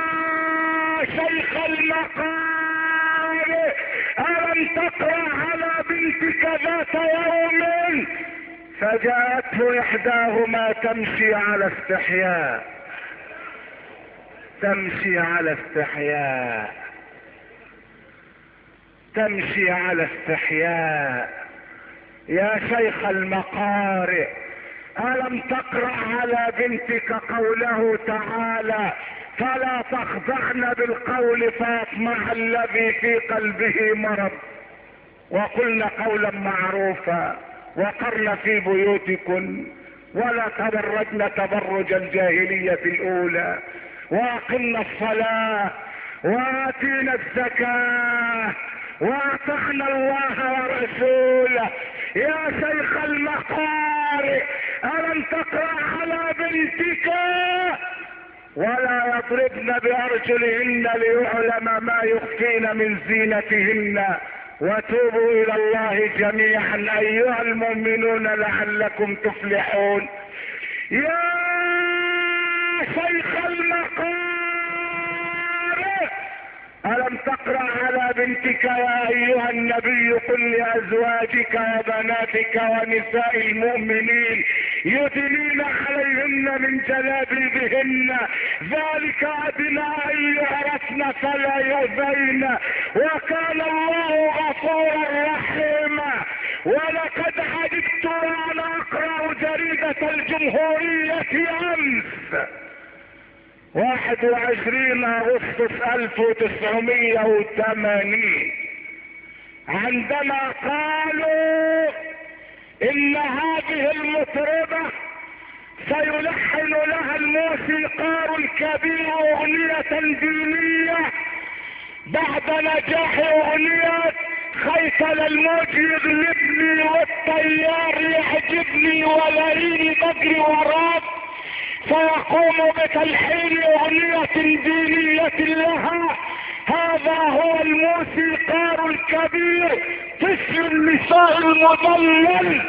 شيخ المقارئ، ألم تقرأ على بنتك ذات يوم فجاءته إحداهما تمشي على استحياء، تمشي على استحياء، تمشي على استحياء. يا شيخ المقارئ، ألم تقرأ على بنتك قوله تعالى فلا تخضعن بالقول فيطمع الذي في قلبه مرض، وقلن قولا معروفا وقرن في بيوتكن ولا تبرجن تبرج الجاهلية الأولى وأقمنا الصلاة وآتينا الزكاة وأطعنا الله ورسوله. يا شيخ المقارئ، ألم تقرأ على بنتك ولا يضربن بأرجلهن ليعلم ما يخفين من زينتهن وتوبوا إلى الله جميعا أيها المؤمنون لعلكم تفلحون. يا شيخ المقارئ، ألم تقرأ على بنتك يا أيها النبي قل لأزواجك وبناتك ونساء المؤمنين يدنين عليهن من جلابيبهن ذلك أدنى أن يعرفن فلا يؤذين وكان الله غفورا رحيما. ولقد عجبت وأنا أقرأ جريدة الجمهورية أمس 21 أغسطس 1980 عندما قالوا إن هذه المطربة سيلحن لها الموسيقار الكبير أغنية دينية بعد نجاح أغنية خيف للموج يغلبني والطيار يعجبني ولاني بجري وراك، فيقوم بتلحين أغنية دينية لها. هذا هو الموسيقار الكبير طفل النساء المدلل،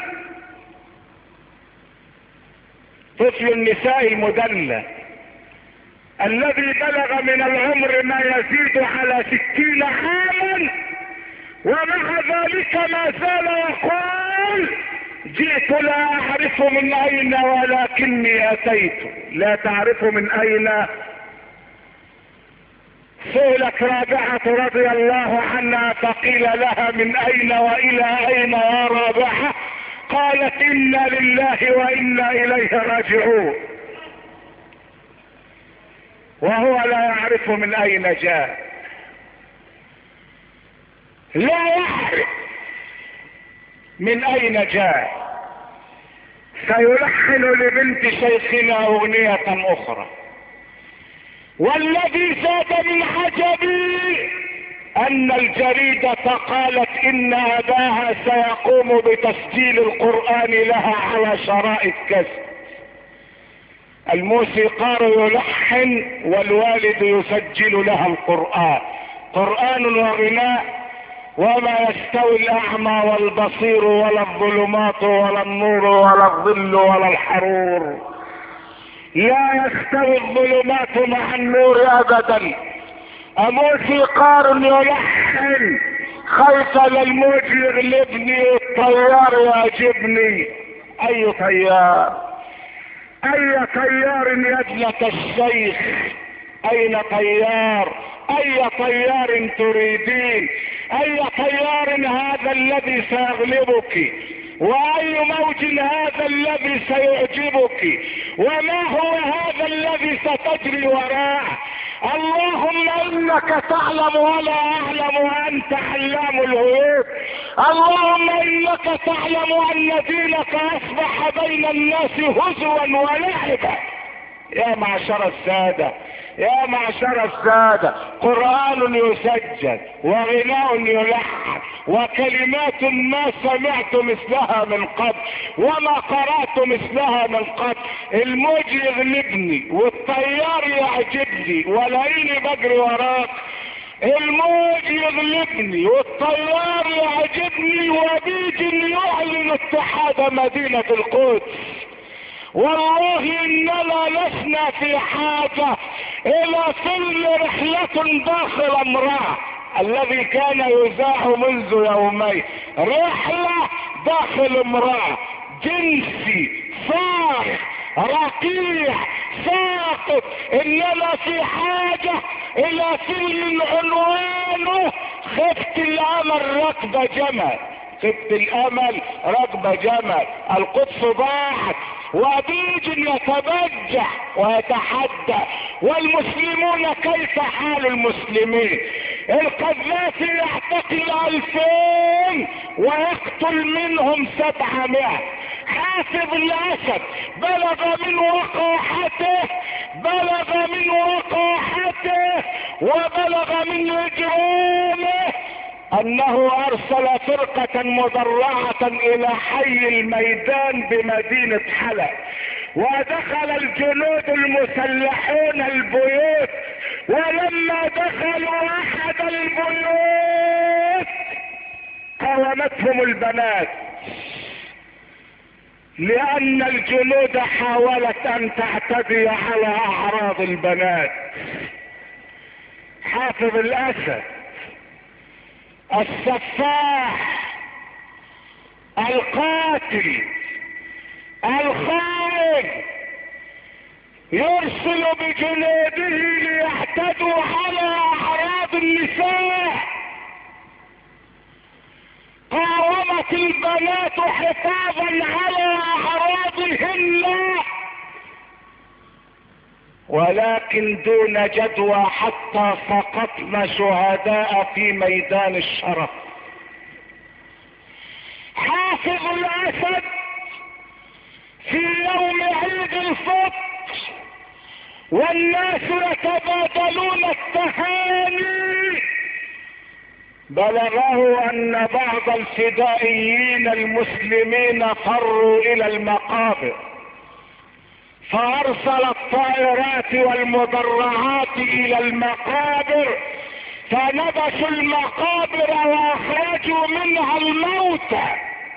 طفل النساء المدلل الذي بلغ من العمر ما يزيد على 60 عاما ومع ذلك ما زال يقول جئت لا اعرف من اين ولكني اتيت. لا تعرف من اين؟ سئلت رابعة رضي الله عنها فقيل لها من اين والى اين يا رابعة؟ قالت انا لله وانا اليه راجعون. وهو لا يعرف من اين جاء، لا يعرف من اين جاء. سيلحن لبنت شيخنا اغنية اخرى. والذي زاد من عجبي ان الجريدة قالت ان اباها سيقوم بتسجيل القرآن لها على شرائط كسر. الموسيقار يلحن والوالد يسجل لها القرآن، قرآن وغناء. وما يستوي الاعمى والبصير ولا الظلمات ولا النور ولا الظل ولا الحرور. لا يستوي الظلمات مع النور ابدا. موسيقار يلحن خايف للموج يغلبني والطيار يعجبني. اي طيار، اي طيار يا ابنة الشيخ، اين طيار، اي طيار تريدين، اي طيار هذا الذي سيغلبك، واي موج هذا الذي سيعجبك، وما هو هذا الذي ستجري وراءه. اللهم انك تعلم ولا اعلم وانت علام الغيوب. اللهم انك تعلم ان دينك اصبح بين الناس هزوا ولعبا. يا معشر السادة، يا معشر السادة، قرآن يسجل وغناء يلحن وكلمات ما سمعت مثلها من قبل وما قرأت مثلها من قبل. الموج يغلبني والطيار يعجبني ولاقيني بجري وراك. الموج يغلبني والطيار يعجبني وبيجي يعلن اتحاد مدينة القدس. والله اننا لسنا في حاجة الى فيلم رحلة داخل امرأة الذي كان يذاع منذ يومين. رحلة داخل امرأة، جنسي صارخ رقيع ساقط. اننا في حاجة الى فيلم عنوانه خفت الامل ركب جمل. خفت الامل ركب جمل. القدس ضاعت وبيج يتبجح ويتحدى. والمسلمون كيف حال المسلمين؟ القذافي يعتقل 2000 ويقتل منهم 700. حافظ الاسد بلغ من وقاحته وبلغ من اجرامه انه ارسل فرقة مدرعة الى حي الميدان بمدينة حلب، ودخل الجنود المسلحون البيوت، ولما دخلوا احد البيوت قاومتهم البنات، لان الجنود حاولت ان تعتدي على اعراض البنات. حافظ الاسد السفاح القاتل الخائن يرسل بجنوده ليعتدوا على اعراض النساء. قاومت البنات حفاظا على اعراضهن ولكن دون جدوى حتى سقطن شهداء في ميدان الشرف. حافظ الاسد في يوم عيد الفطر والناس يتبادلون التهاني بلغه ان بعض الفدائيين المسلمين فروا الى المقابر، فارسل الطائرات والمدرعات الى المقابر فنبشوا المقابر واخرجوا منها الموتى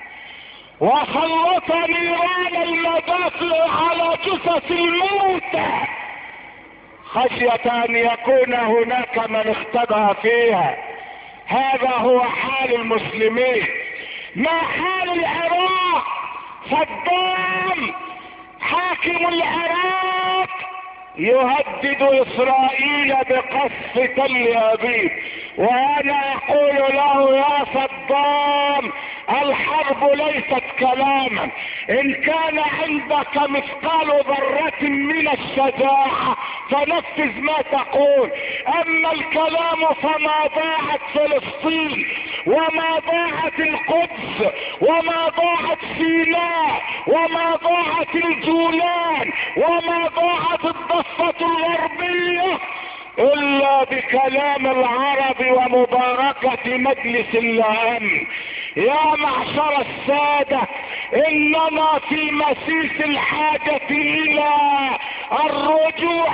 وسلط نيران المدافع على جثث الموتى خشية ان يكون هناك من اختبأ فيها. هذا هو حال المسلمين. ما حال العراق؟ صدام حاكم العراق يهدد اسرائيل بقصف تل ابيب، وانا اقول له يا صدام الحرب ليست كلاما. ان كان عندك مثقال ذرة من الشجاعة فنفذ ما تقول، اما الكلام فما ضاعت فلسطين وما ضاعت القدس، وما ضاعت سيناء، وما ضاعت الجولان، وما ضاعت الضفة الغربية الا بكلام العرب ومباركة مجلس الامن. يا معشر السادة، اننا في مسيس الحاجة الى الرجوع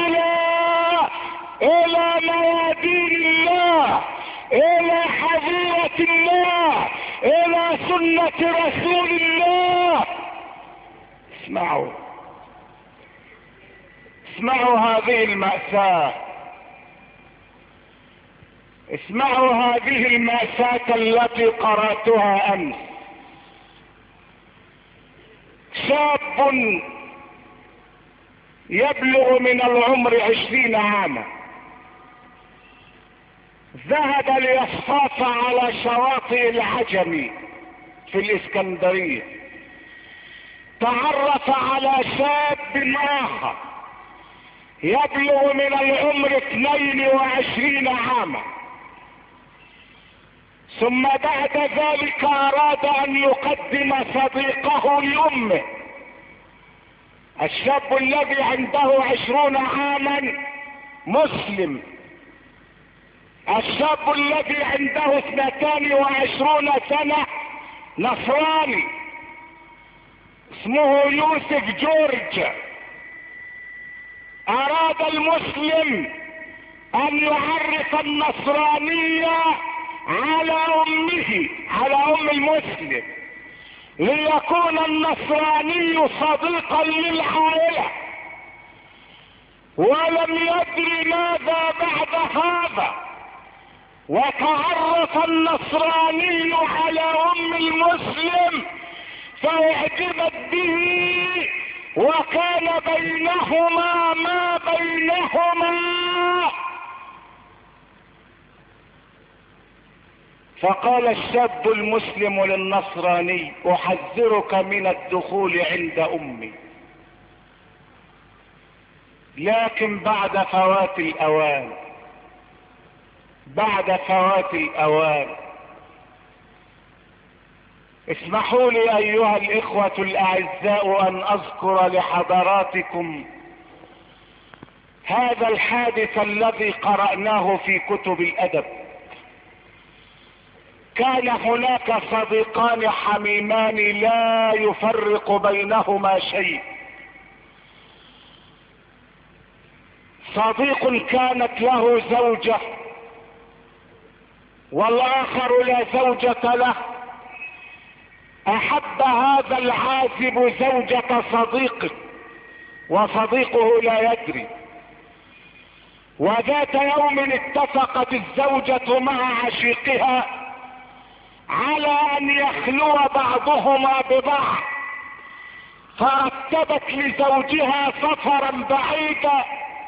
الى ميادين الله، الى حظيرة الله، الى سنة رسول الله. اسمعوا هذه المأساة، اسمعوا هذه المأساة التي قرأتها امس. شاب يبلغ من العمر 20 عاما ذهب ليصطاد على شواطئ العجمي في الاسكندرية. تعرف على شاب اخر يبلغ من العمر 22 عاما، ثم بعد ذلك اراد ان يقدم صديقه لامه. الشاب الذي عنده 20 عاما مسلم، الشاب الذي عنده 22 سنة نصراني اسمه يوسف جورج. اراد المسلم ان يعرف النصرانية على امه، على ام المسلم، ليكون النصراني صديقا للعائلة، ولم يدري ماذا بعد هذا، وتعرف النصراني على ام المسلم فاعجبت به، وكان بينهما ما بينهما. فقال الشاب المسلم للنصراني: احذرك من الدخول عند امي. لكن بعد فوات الاوان، بعد فوات الاوان. اسمحوا لي ايها الاخوة الاعزاء ان اذكر لحضراتكم هذا الحادث الذي قرأناه في كتب الادب. كان هناك صديقان حميمان لا يفرق بينهما شيء. صديق كانت له زوجة والاخر لا زوجة له. احب هذا العازب زوجة صديقه وصديقه لا يدري. وذات يوم اتفقت الزوجة مع عشيقها على ان يخلو بعضهما ببعض، فرتبت لزوجها سفرا بعيدا،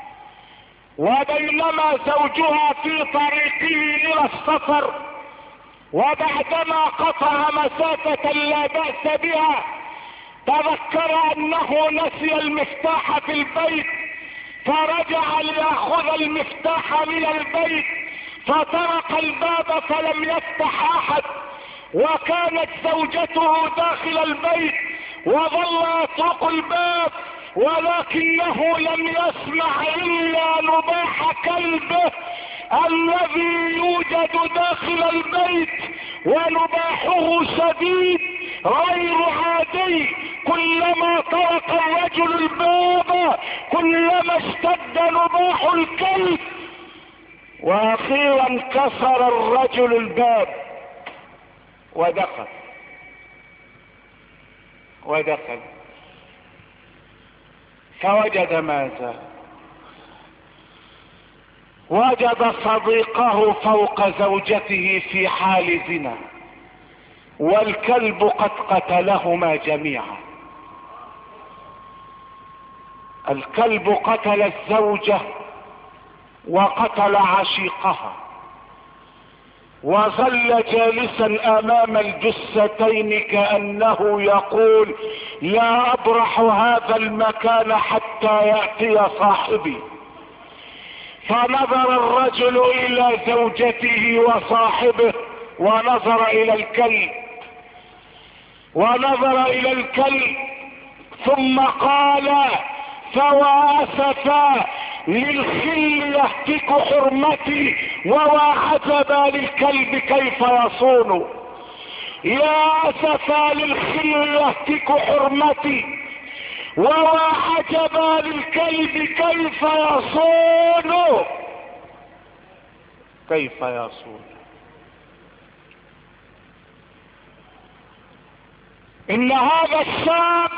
وبينما زوجها في طريقه الى السفر وبعدما قطع مسافة لا بأس بها تذكر انه نسي المفتاح في البيت، فرجع ليأخذ المفتاح من البيت، فطرق الباب فلم يفتح احد، وكانت زوجته داخل البيت وظل يطرق الباب، ولكنه لم يسمع الا نباح كلبه الذي يوجد داخل البيت، ونباحه شديد غير عادي. كلما طرق الرجل الباب كلما اشتد نباح الكلب، واخيرا كسر الرجل الباب ودخل فوجد ماذا؟ وجد صديقه فوق زوجته في حال زنا، والكلب قد قتلهما جميعا. الكلب قتل الزوجة وقتل عشيقها، وظل جالسا امام الجثتين كأنه يقول: لا ابرح هذا المكان حتى يأتي صاحبي. فنظر الرجل الى زوجته وصاحبه ونظر الى الكلب ونظر الى الكلب ثم قال: فواسفا للخل يهتك حرمتي وعجبا للكلب كيف يصون. يا اسفا للخل يهتك حرمتي وعجبا للكلب كيف يصون. كيف يصون؟ ان هذا الشاب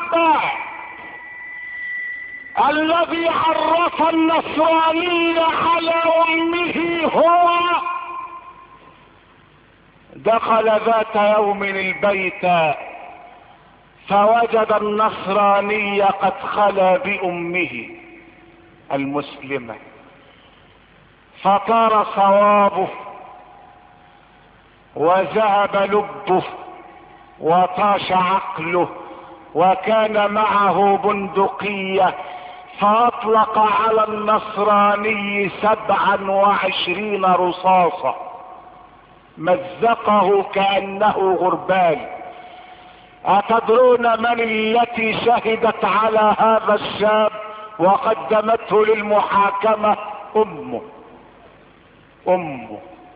الذي عرف النصرانية على امه هو دخل ذات يوم البيت فوجد النصراني قد خلا بامه المسلمة، فطار صوابه وذهب لبه وطاش عقله، وكان معه بندقية، فاطلق على النصراني 27 رصاصة، مزقه كأنه غربال. أتدرون من التي شهدت على هذا الشاب وقدمته للمحاكمة؟ أمه.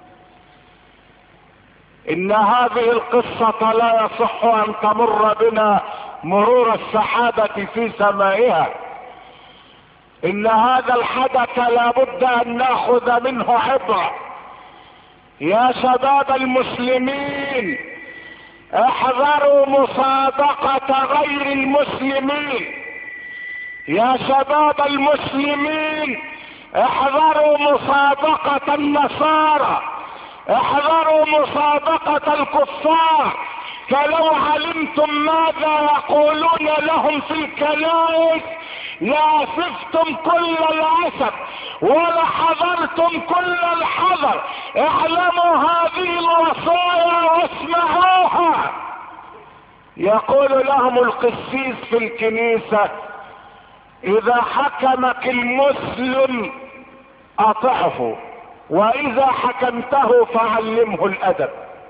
إن هذه القصة لا يصح أن تمر بنا مرور السحابة في سمائها. إن هذا الحدث لا بد أن نأخذ منه عبرة. يا شباب المسلمين، احذروا مصادقة غير المسلمين. يا شباب المسلمين، احذروا مصادقة النصارى، احذروا مصادقة الكفار. فلو علمتم ماذا يقولون لهم في الكنائس لأسفتم كل الأسف ولحذرتم كل الحذر. اعلموا هذه الوصايا واسمعوها. يقول لهم القسيس في الكنيسة: إذا حكمك المسلم أطعه، وإذا حكمته فعلمه الأدب.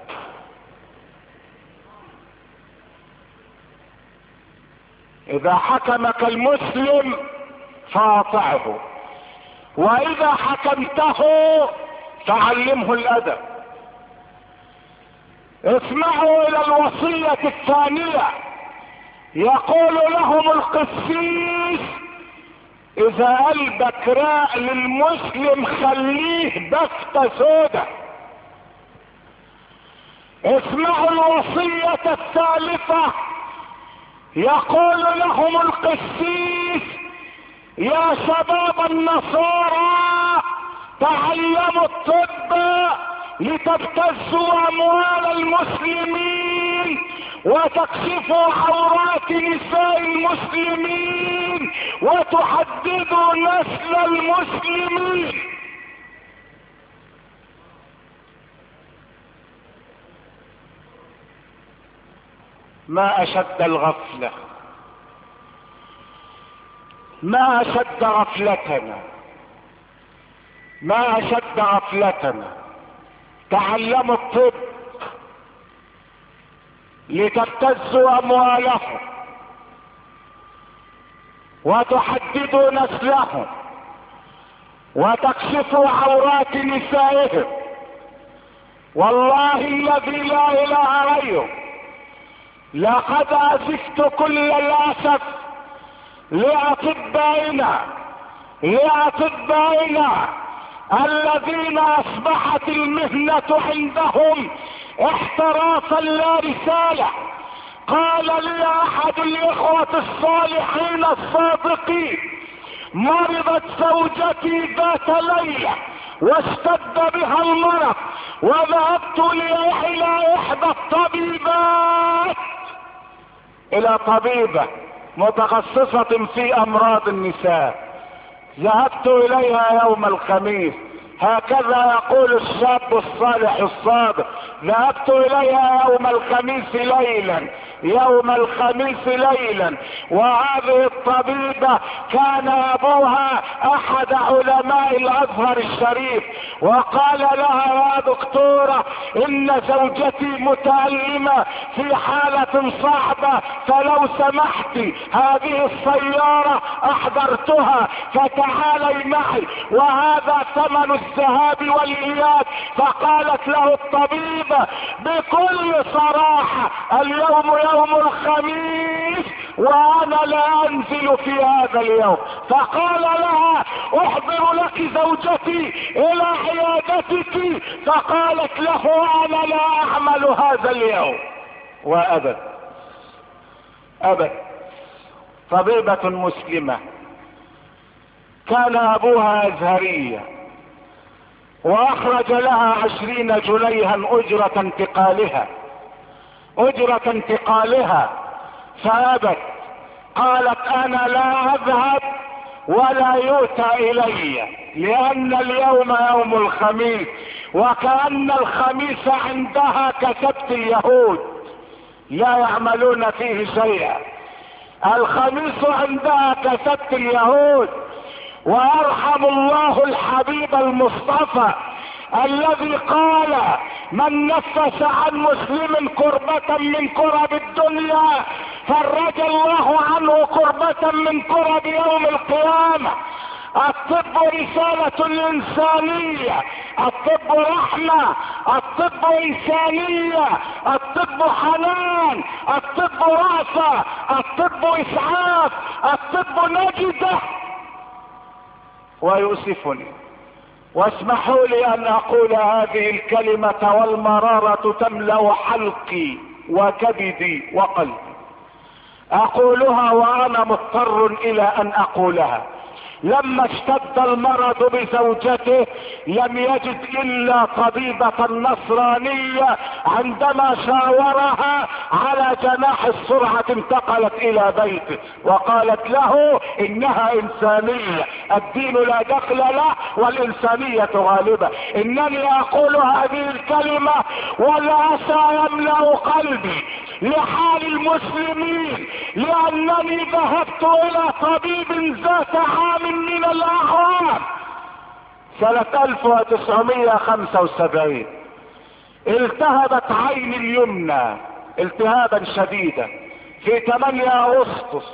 إذا حكمك المسلم فاطعه، وإذا حكمته فعلمه الأدب. اسمعوا إلى الوصية الثانية. يقول لهم القسيس: إذا قلبك راق للمسلم خليه بفتة سودة. اسمعوا الوصية الثالثة. يقول لهم القسيس: يا شباب النصارى، تعلموا الطب لتبتزوا اموال المسلمين وتكشفوا عورات نساء المسلمين وتحددوا نسل المسلمين. ما اشد الغفلة، ما اشد غفلتنا، ما اشد غفلتنا. تعلموا الطب لتبتزوا اموالهم وتحددوا نسلهم وتكشفوا عورات نسائهم. والله الذي لا اله غيره لقد اسفت كل الاسف لأطبائنا الذين اصبحت المهنة عندهم احترافا لا رسالة. قال لي احد الاخوة الصالحين الصادقين: مرضت زوجتي ذات ليلة واشتد بها المرض، وذهبت الى احدى الطبيبات، الى طبيبة متخصصة في امراض النساء. ذهبت اليها يوم الخميس، هكذا يقول الشاب الصالح الصادق: ذهبت اليها يوم الخميس ليلا، يوم الخميس ليلا. وهذه الطبيبة كان ابوها احد علماء الازهر الشريف، وقال لها: يا دكتورة، ان زوجتي متألمة في حالة صعبة، فلو سمحت هذه السيارة احضرتها فتعالي معي وهذا ثمن الذهاب والاياب. فقالت له الطبيبة بكل صراحة: اليوم يوم الخميس وانا لا انزل في هذا اليوم. فقال لها: احضر لك زوجتي الى عيادتك. فقالت له: انا لا اعمل هذا اليوم. وابد طبيبة مسلمة كان ابوها ازهرية، واخرج لها 20 جنيها اجرة انتقالها فابت. قالت: انا لا اذهب ولا يؤتى الي، لان اليوم يوم الخميس، وكأن الخميس عندها كسبت اليهود لا يعملون فيه شيئا. الخميس عندها كسبت اليهود. وارحم الله الحبيب المصطفى الذي قال: من نفس عن مسلم كربة من كرب الدنيا فرج الله عنه كربة من كرب يوم القيامة. الطب رسالة انسانية، الطب رحمة، الطب انسانية، الطب حنان، الطب رأفة، الطب اسعاف، الطب نجدة. ويؤسفني، واسمحوا لي ان اقول هذه الكلمة والمرارة تملأ حلقي وكبدي وقلبي، اقولها وانا مضطر الى ان اقولها. لما اشتد المرض بزوجته لم يجد الا طبيبة نصرانية، عندما شاورها على جناح السرعة انتقلت الى بيته وقالت له: انها انسانية، الدين لا دخل له والانسانية غالبة. انني اقول هذه الكلمة والعسى يملأ قلبي لحال المسلمين، لانني ذهبت الى طبيب ذات عام من الاعوام سنة 1975. التهبت عيني اليمنى التهابا شديدا في 8 اغسطس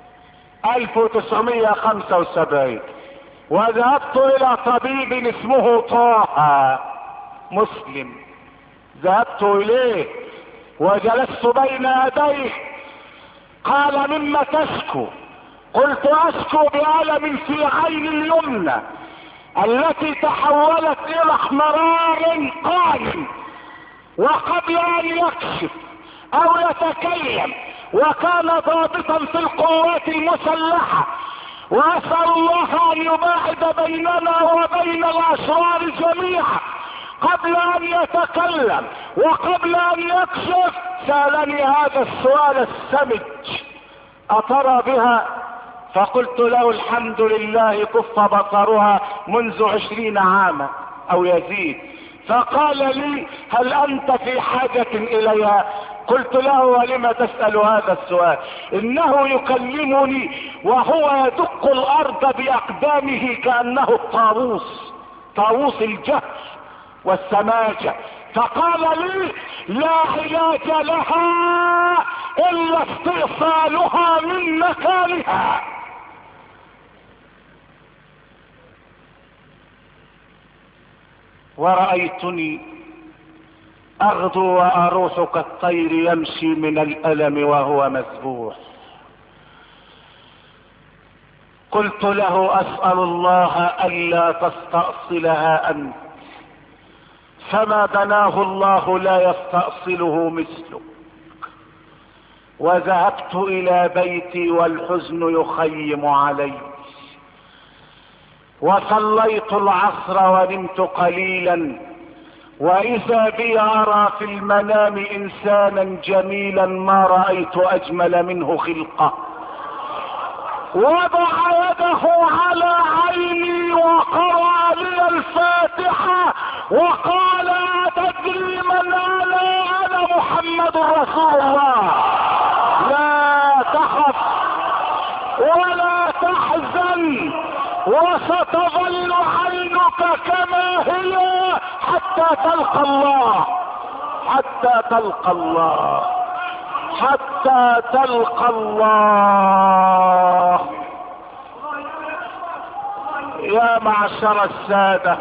1975، وذهبت الى طبيب اسمه طه مسلم. ذهبت اليه وجلست بين يديه. قال: مما تشكو؟ قلت: اشكو بألم في عين اليمنى التي تحولت الى احمرار قائم. وقبل ان يكشف او يتكلم، وكان ضابطا في القوات المسلحة، واسأل الله ان يباعد بيننا وبين الاشرار جميعا، قبل ان يتكلم وقبل ان يكشف سألني هذا السؤال السمج: أترى بها؟ فقلت له: الحمد لله كف بصرها منذ 20 عاما او يزيد. فقال لي: هل انت في حاجة اليها؟ قلت له: ولم تسأل هذا السؤال؟ انه يكلمني وهو يدق الارض باقدامه كأنه الطاووس، طاووس الجهل والسماجة. فقال لي: لا علاج لها الا استئصالها من مكانها. ورأيتني اغدو واروح كالطير يمشي من الالم وهو مذبوح. قلت له: اسأل الله الا تستأصلها انت، فما بناه الله لا يستأصله مثله. وذهبت الى بيتي والحزن يخيم علي، وصليت العصر ونمت قليلا، واذا بي ارى في المنام انسانا جميلا ما رأيت اجمل منه خلقة. وضع يده على عيني وقرأ لي الفاتحة وقال: أتدري من أنا؟ أنا محمد رسول الله. تركك كما هي حتى تلقى الله، حتى تلقى الله، حتى تلقى الله. يا معشر السادة،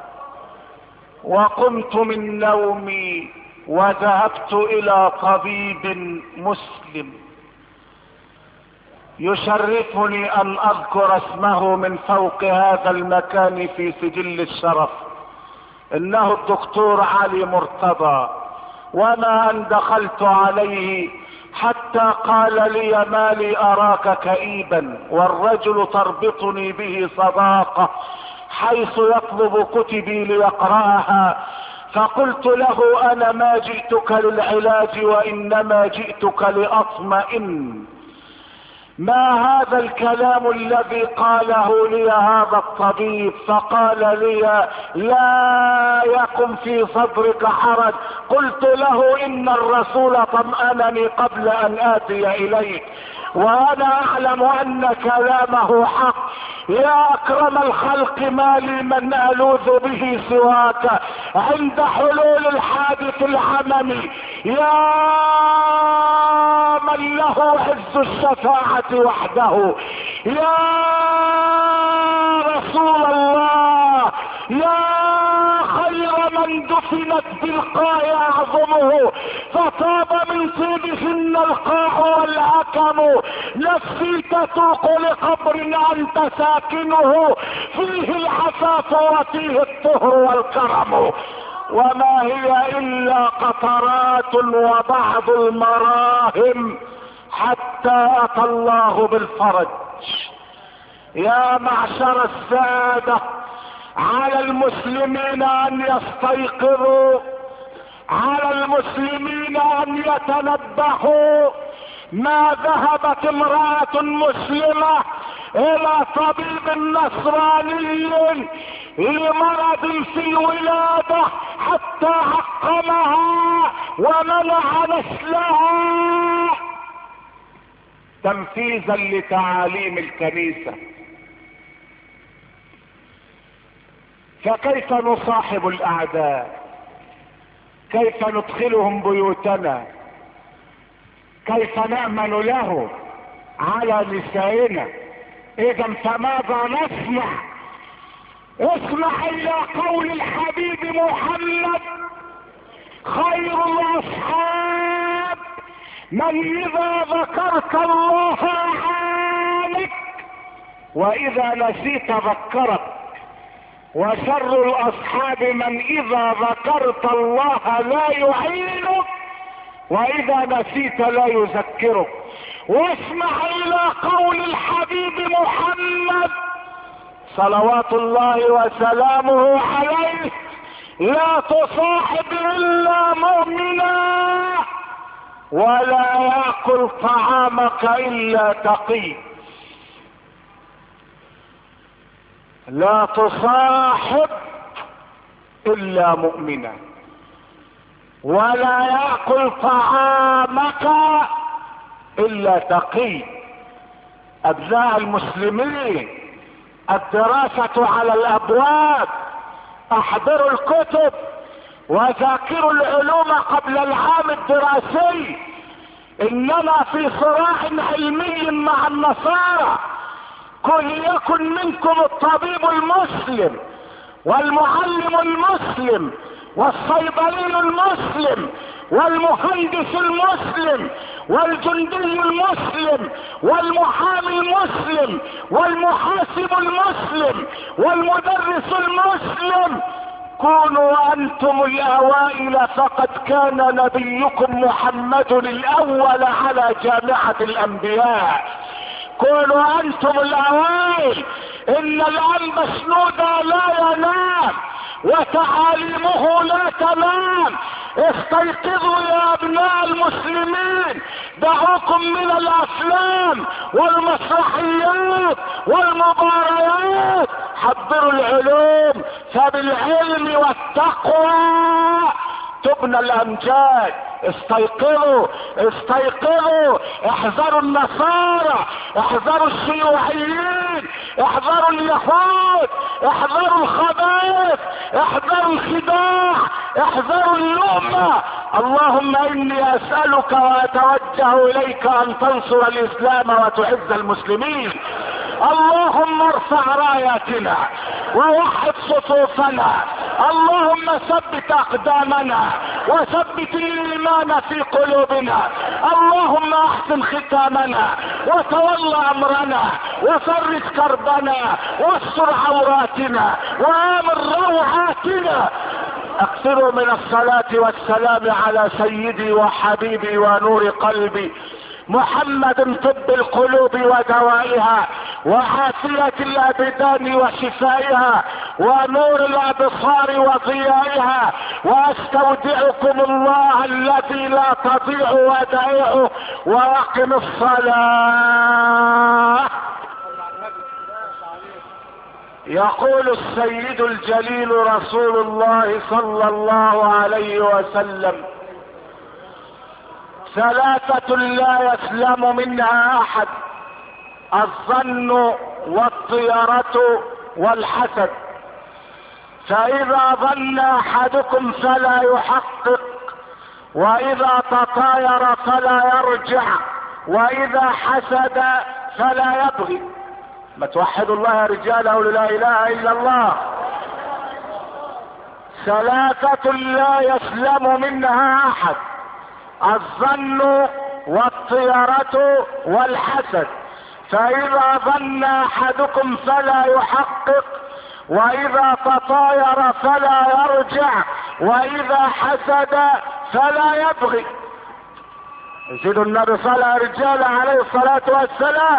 وقمت من نومي وذهبت الى طبيب مسلم يشرفني ان اذكر اسمه من فوق هذا المكان في سجل الشرف. انه الدكتور علي مرتضى. وما ان دخلت عليه حتى قال لي: ما لي اراك كئيبا، والرجل تربطني به صداقة حيث يطلب كتبي ليقرأها. فقلت له: انا ما جئتك للعلاج وانما جئتك لاطمئن. ما هذا الكلام الذي قاله لي هذا الطبيب؟ فقال لي: لا يكن في صدرك حرج. قلت له: ان الرسول طمأنني قبل ان اتي اليك، وانا اعلم ان كلامه حق. يا اكرم الخلق، ما لي من الوذ به سواك عند حلول الحادث العممي. يا من له عز الشفاعة وحده، يا رسول الله، يا خير من دفنت بالقاع اعظمه، فطاب من طيبهن القاع والعكم. نفسي تتوق لقبر انت ساكنه، فيه العفاف وفيه الطهر والكرم. وما هي الا قطرات وبعض المراهم حتى اتى الله بالفرج. يا معشر السادة، على المسلمين ان يستيقظوا، على المسلمين ان يتنبهوا. ما ذهبت امرأة مسلمة الى طبيب نصراني لمرض في الولادة حتى عقمها ومنع نسلها تنفيذا لتعاليم الكنيسة. فكيف نصاحب الاعداء؟ كيف ندخلهم بيوتنا؟ كيف نأمن له على نسائنا؟ اذا فماذا نصنع؟ اسمع الى قول الحبيب محمد: خير الاصحاب من اذا ذكرت الله عانك واذا نسيت ذكرك، وشر الاصحاب من اذا ذكرت الله لا يعينك واذا نسيت لا يذكرك. واسمع الى قول الحبيب محمد صلوات الله وسلامه عليه: لا تصاحب الا مؤمنا ولا ياكل طعامك الا تقي. لا تصاحب الا مؤمنا ولا يأكل طعامك الا تقي. ابناء المسلمين، الدراسة على الابواب، احضروا الكتب وذاكروا العلوم قبل العام الدراسي. اننا في صراع علمي مع النصارى. كن يكن منكم الطبيب المسلم والمعلم المسلم والصيدلي المسلم والمهندس المسلم والجندي المسلم والمحامي المسلم والمحاسب المسلم والمدرس المسلم. كونوا انتم الاوائل، فقد كان نبيكم محمد الاول على جامعة الانبياء. كونوا انتم الاوائل. ان الانبا شنودة لا ينام وتعاليمه لا تنام. استيقظوا يا ابناء المسلمين، دعوكم من الافلام والمسرحيات والمباريات، حضروا العلوم، فبالعلم والتقوى تبنى الامجاد. استيقظوا استيقظوا، احذروا النصارى، احذروا الشيوعيين، احذروا اليهود، احذروا الخبائث. الخداع، احذروا اللؤمة. اللهم اني اسألك واتوجه اليك ان تنصر الاسلام وتعز المسلمين. اللهم ارفع راياتنا ووحد صفوفنا. اللهم ثبت اقدامنا وثبت الايمان في قلوبنا. اللهم احسن ختامنا وتول امرنا وفرج كربنا واستر عوراتنا وامن روعاتنا. اكثروا من الصلاة والسلام على سيدي وحبيبي ونور قلبي محمد، طب القلوب ودوائها وعافية الابدان وشفائها ونور الابصار وضيائها. واستودعكم الله الذي لا تضيع ودائعه، واقم الصلاة. يقول السيد الجليل رسول الله صلى الله عليه وسلم: ثلاثة لا يسلم منها احد: الظن والطيرة والحسد. فاذا ظن احدكم فلا يحقق، واذا تطاير فلا يرجع، واذا حسد فلا يبغي. ما توحدوا الله يا رجال، قولوا لا اله الا الله. ثلاثة لا يسلم منها احد: الظن والطيرة والحسد. فاذا ظن احدكم فلا يحقق، واذا تطاير فلا يرجع، واذا حسد فلا يبغي. يزيد النبي صلى على رجال عليه الصلاة والسلام: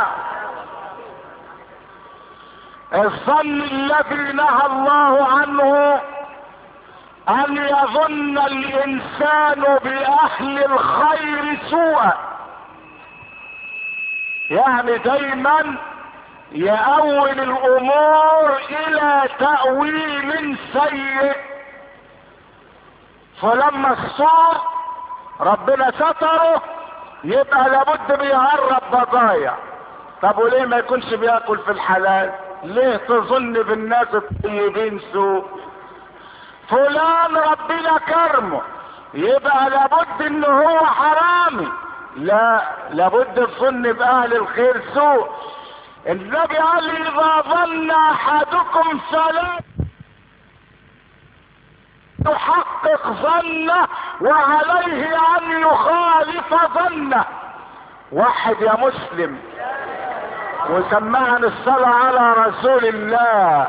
الظن الذي نهى الله عنه ان يظن الانسان باهل الخير سوءا. يعني دايما يأول الامور الى تأويل سيء. فلما السور ربنا ستره يبقى لابد بيهرب بضايع. طب وليه ما يكونش بياكل في الحلال؟ ليه تظن بالناس الطيبين سوء؟ فلان ربنا كرمه يبقى لابد ان هو حرامي؟ لا، لابد الظن باهل الخير سوء. النبي قال: اذا ظن احدكم فلا يحقق ظنه وعليه ان يخالف ظنه. واحد يا مسلم وسمعنا الصلاة على رسول الله.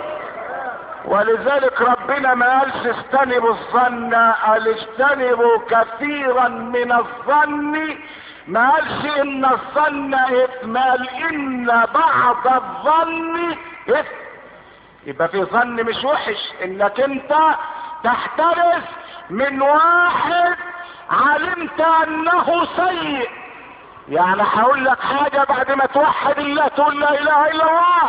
ولذلك ربنا ما قالش اجتنبوا الظن، قال اجتنبوا كثيرا من الظن. ما قالش ان الظن اثم، قال ان بعض الظن اثم. يبقى في ظن مش وحش انك انت تحترس من واحد علمت انه سيء. يعني هقول لك حاجة بعد ما توحد الله تقول لا اله الا الله.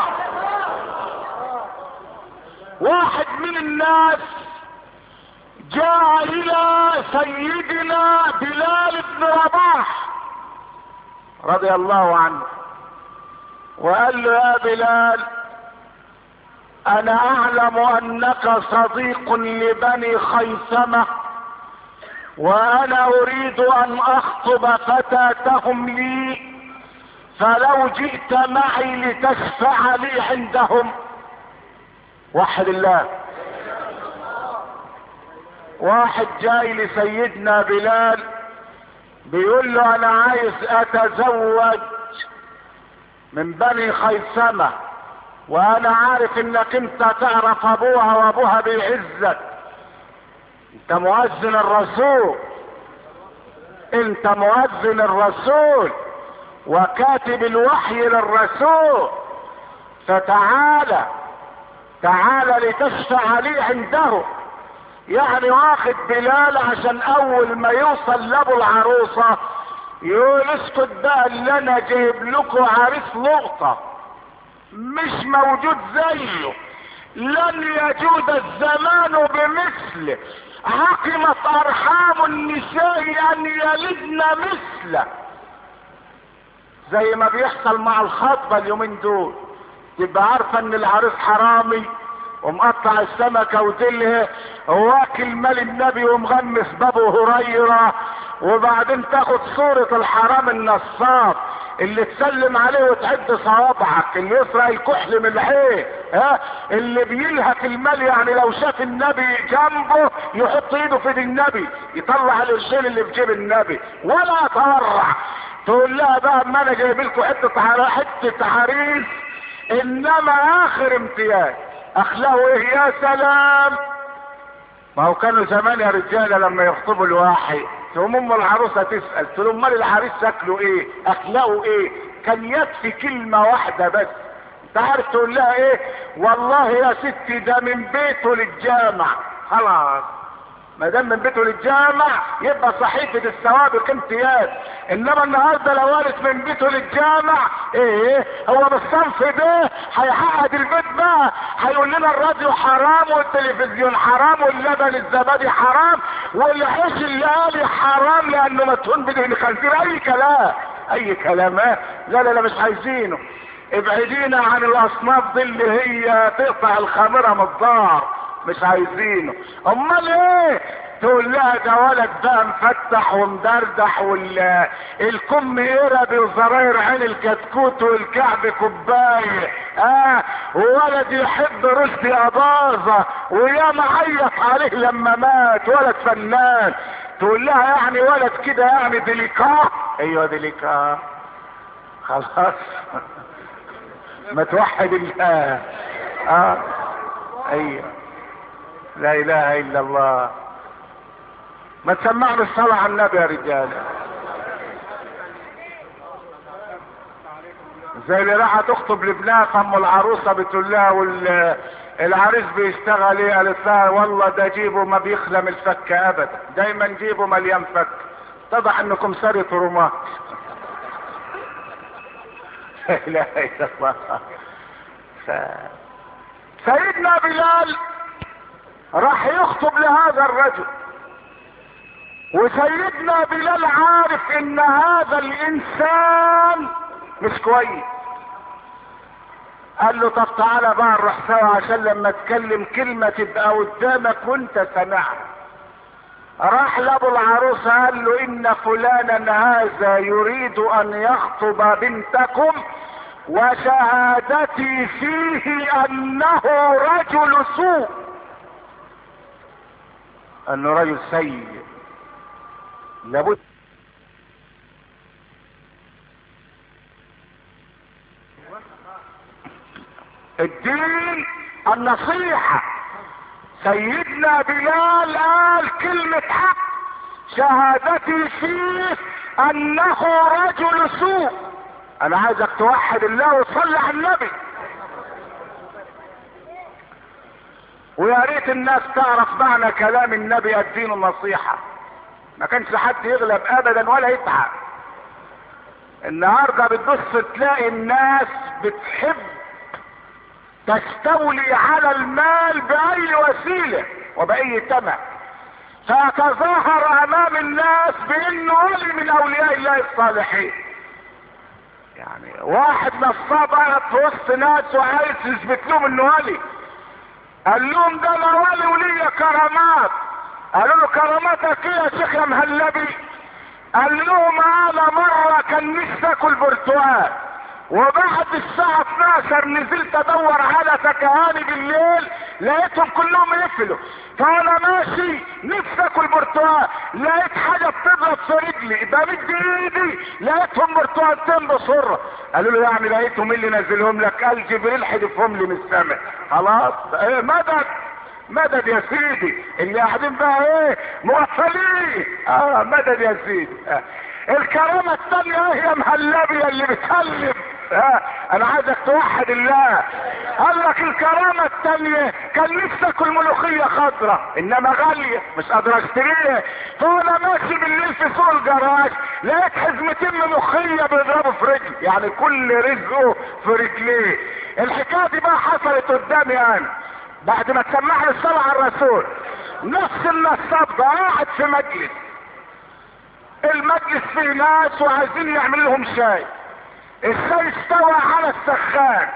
واحد من الناس جاء الى سيدنا بلال بن رباح رضي الله عنه وقال له: يا بلال، انا اعلم انك صديق لبني خيثمة، وانا اريد ان اخطب فتاتهم لي، فلو جئت معي لتشفع لي عندهم. وحد الله. واحد جاي لسيدنا بلال بيقول له: انا عايز اتزوج من بني خيثمة، وانا عارف انك انت تعرف ابوها وابوها بيعزك، انت مؤذن الرسول، انت مؤذن الرسول وكاتب الوحي للرسول، فتعالى لتشفع لي عنده. يعني واخد بلال عشان اول ما يوصل لابو العروسة يقول: اسكت بقى، اللي انا جايب لكم عريس لقطة مش موجود زيه، لن يجود الزمان بمثله، حكمت ارحام النساء ان يلدن مثله. زي ما بيحصل مع الخطبة اليومين دول، تبقى عارفة ان العريس حرامي ومقطع السمكة ودله واكل مال النبي ومغمس بابو هريرة، وبعدين تاخد صورة الحرام النصاب اللي تسلم عليه وتعد صوابعك، اللي يسرق الكحل من العين، اللي بيلهك المال، يعني لو شاف النبي جنبه يحط ايده في ايد النبي يطلع القرشين اللي في جيب النبي ولا يتورع. تقول لها بقى اما انا جايب لكم حته عريس انما اخر امتياز، اخلاقه ايه يا سلام. ما هو كانوا زمان يا رجاله لما يخطبوا الواحد تقوم ام العروسه تسال تقول امال العريس شكله ايه اخلاقه ايه، كان يكفي كلمه واحده بس. انت عارف تقول لها ايه؟ والله يا ستي ده من بيته للجامع. خلاص ما دام من بيته للجامع يبقى صحيفه السوابق امتياز. انما النهارده لو قالت من بيته للجامع ايه هو بالصنف ده هيحقق البيت بقى، هيقول لنا الراديو حرام والتلفزيون حرام واللبن الزبادي حرام والعيش اللي قالي حرام لانه مدهون بدهن خنزير. اي كلام اي كلام. لا لا لا مش عايزينه. ابعدينا عن الاصناف دي اللي هي تقطع الخميره من الدار، مش عايزينه. امال ايه؟ تقول لها ده ولد بقى مفتح ومدردح والكم قربي وزراير عين الكتكوت والكعب كوبايه، وولد يحب رشدي اباظه ويا معيط عليه لما مات، ولد فنان. تقول لها يعني ولد كده يعني ديليكا. ايوه ديليكا. خلاص ما توحد الله. ايوه لا اله الا الله. ما تسمعنا الصلاة على النبي يا رجال. زي اللي راحت تخطب لابنها ام العروسه بتقول لها والعريس بيشتغل ايه؟ قالت لها والله ده جيبه ما بيخلى من الفك ابدا، دايما جيبه مليان فك. اتضح انكم سرقة رماح. لا اله الا الله. سيدنا بلال راح يخطب لهذا الرجل، وسيدنا بلال عارف ان هذا الانسان مش كويس. قال له طب تعالى بقى نروح سوا عشان لما اتكلم كلمة تبقى قدامك وانت سامعها. راح لابو العروسة قال له ان فلانا هذا يريد ان يخطب بنتكم وشهادتي فيه انه رجل سوء، انه رجل سيء. لابد الدين النصيحة. سيدنا بلال قال كلمة حق، شهادتي فيه انه رجل سوء. انا عايزك توحد الله وتصلي على النبي. ويا ريت الناس تعرف معنى كلام النبي الدين النصيحة. ما كانش حد يغلب ابدا ولا يتعب. النهارده بتبص تلاقي الناس بتحب تستولي على المال باي وسيله وباي ثمن، فيتظاهر امام الناس بانه ولي من اولياء الله الصالحين. يعني واحد نصاب قاعد في وسط ناس وعايز يثبت لهم انه ولي، قال لهم ده انا ولي ولي كرامات. قالوا له كراماتك ايه يا شيخ يا مهلبي؟ قال لهم انا مره كان نفسي اكل برتقال، وبعد الساعة 12 نزلت ادور على فكهاني بالليل لقيتهم كلهم يقفلوا، فانا ماشي نفسي اكل برتقال لقيت حاجة بتضرب في رجلي، بمد ايدي لقيتهم برتقالتين بصرة. قالوا له يعني لقيتهم اللي نزلهم لك؟ قال جبريل حدفهم لي من السماء. خلاص مدد مدد يا سيدي. اللي قاعدين بقى ايه مغفلين. مدد يا سيدي. الكرامة التانية ايه يا مهلبي اللي بتهلب؟ انا عايزك توحد الله. قال لك الكرامة التانية كان نفسي اكل ملوخية خضرة انما غالية مش قادر اشتريها، فانا ماشي بالليل في سوق الجراج لقيت حزمتين ملوخية بيضربوا في رجلي، يعني كل رزقه في رجليه. الحكاية دي بقى حصلت قدامي انا بعد ما تسمعني الصلاة على الرسول. نفس النصاب ده قاعد في مجلس، المجلس فيه ناس وعايزين يعمل لهم شاي، الشاي استوى على السخان،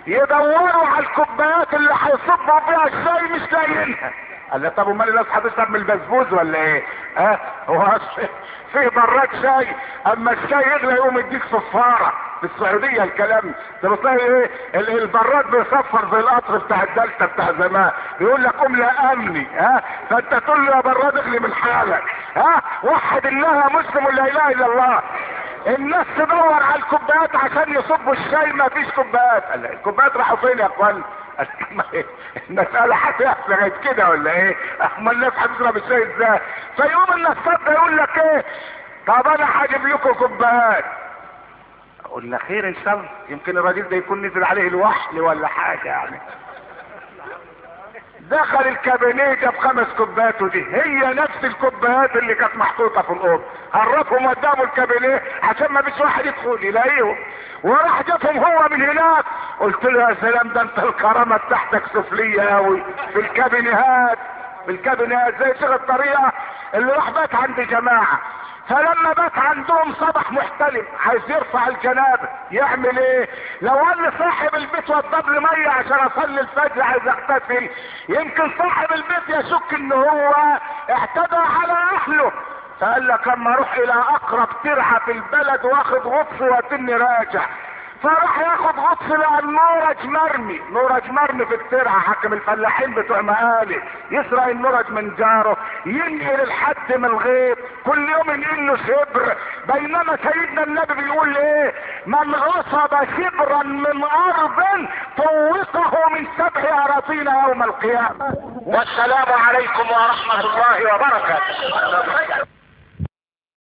يدوروا على الكوبايات اللي هيصبوا فيها الشاي مش لاقيينها. قال له طب امال الناس هتشرب من البسبوس ولا ايه؟ هو فيه براد شاي، اما الشاي يغلى يقوم يديك صفاره. في السعوديه الكلام ده بتلاقي ايه البراد بيصفر زي القطر بتاع الدلتا بتاع زمان، بيقول لك قوم لا امني. فانت تقول له يا براد اغلي من حالك. وحد الله يا مسلم ولا اله الا الله. الناس تدور على الكوبايات عشان يصبوا الشاي، ما فيش كوبايات. قال الكوبايات راحوا فين يا اخوان؟ المسألة هتقف لغاية كده ولا ايه؟ اما الناس هتشرب الشاي ازاي؟ فيقوم النصاب ده يقول لك ايه؟ طب انا هجيب لكم كوبايات. قلنا خير ان شاء الله، يمكن الراجل ده يكون نزل عليه الوحل ولا حاجة يعني. دخل الكابينيه جاب 5 كوبايات، ودي هي نفس الكوبايات اللي كانت محطوطه في الاوضه. هربهم قدامه الكابينيه عشان ما فيش واحد يدخل يلاقيهم، وراح جابهم هو من هناك. قلت له يا سلام، ده انت الكرامه بتاعتك سفليه قوي في الكابينيهات. زي شغل الطريقه اللي راح بات عند جماعه، فلما بات عندهم صبح محتلم عايز يرفع الجنابه، يعمل ايه؟ لو قال لي صاحب البيت وضب لي ميه عشان اصلي الفجر عايز اغتسل، يمكن صاحب البيت يشك ان هو اعتدى على اهله. فقال لك اما اروح الى اقرب ترعه في البلد واخد غطس واتني راجع. فراح ياخد غطس لقى نورج مرمي في الترعه. حكم الفلاحين بتوع مقالي يسرق النورج من جاره، ينقل الحد من الغيط، كل يوم ينقل له شبر. بينما سيدنا النبي بيقول ايه؟ من غصب شبرا من ارض طوقه من 7 اراضين يوم القيامه. والسلام عليكم ورحمه الله وبركاته.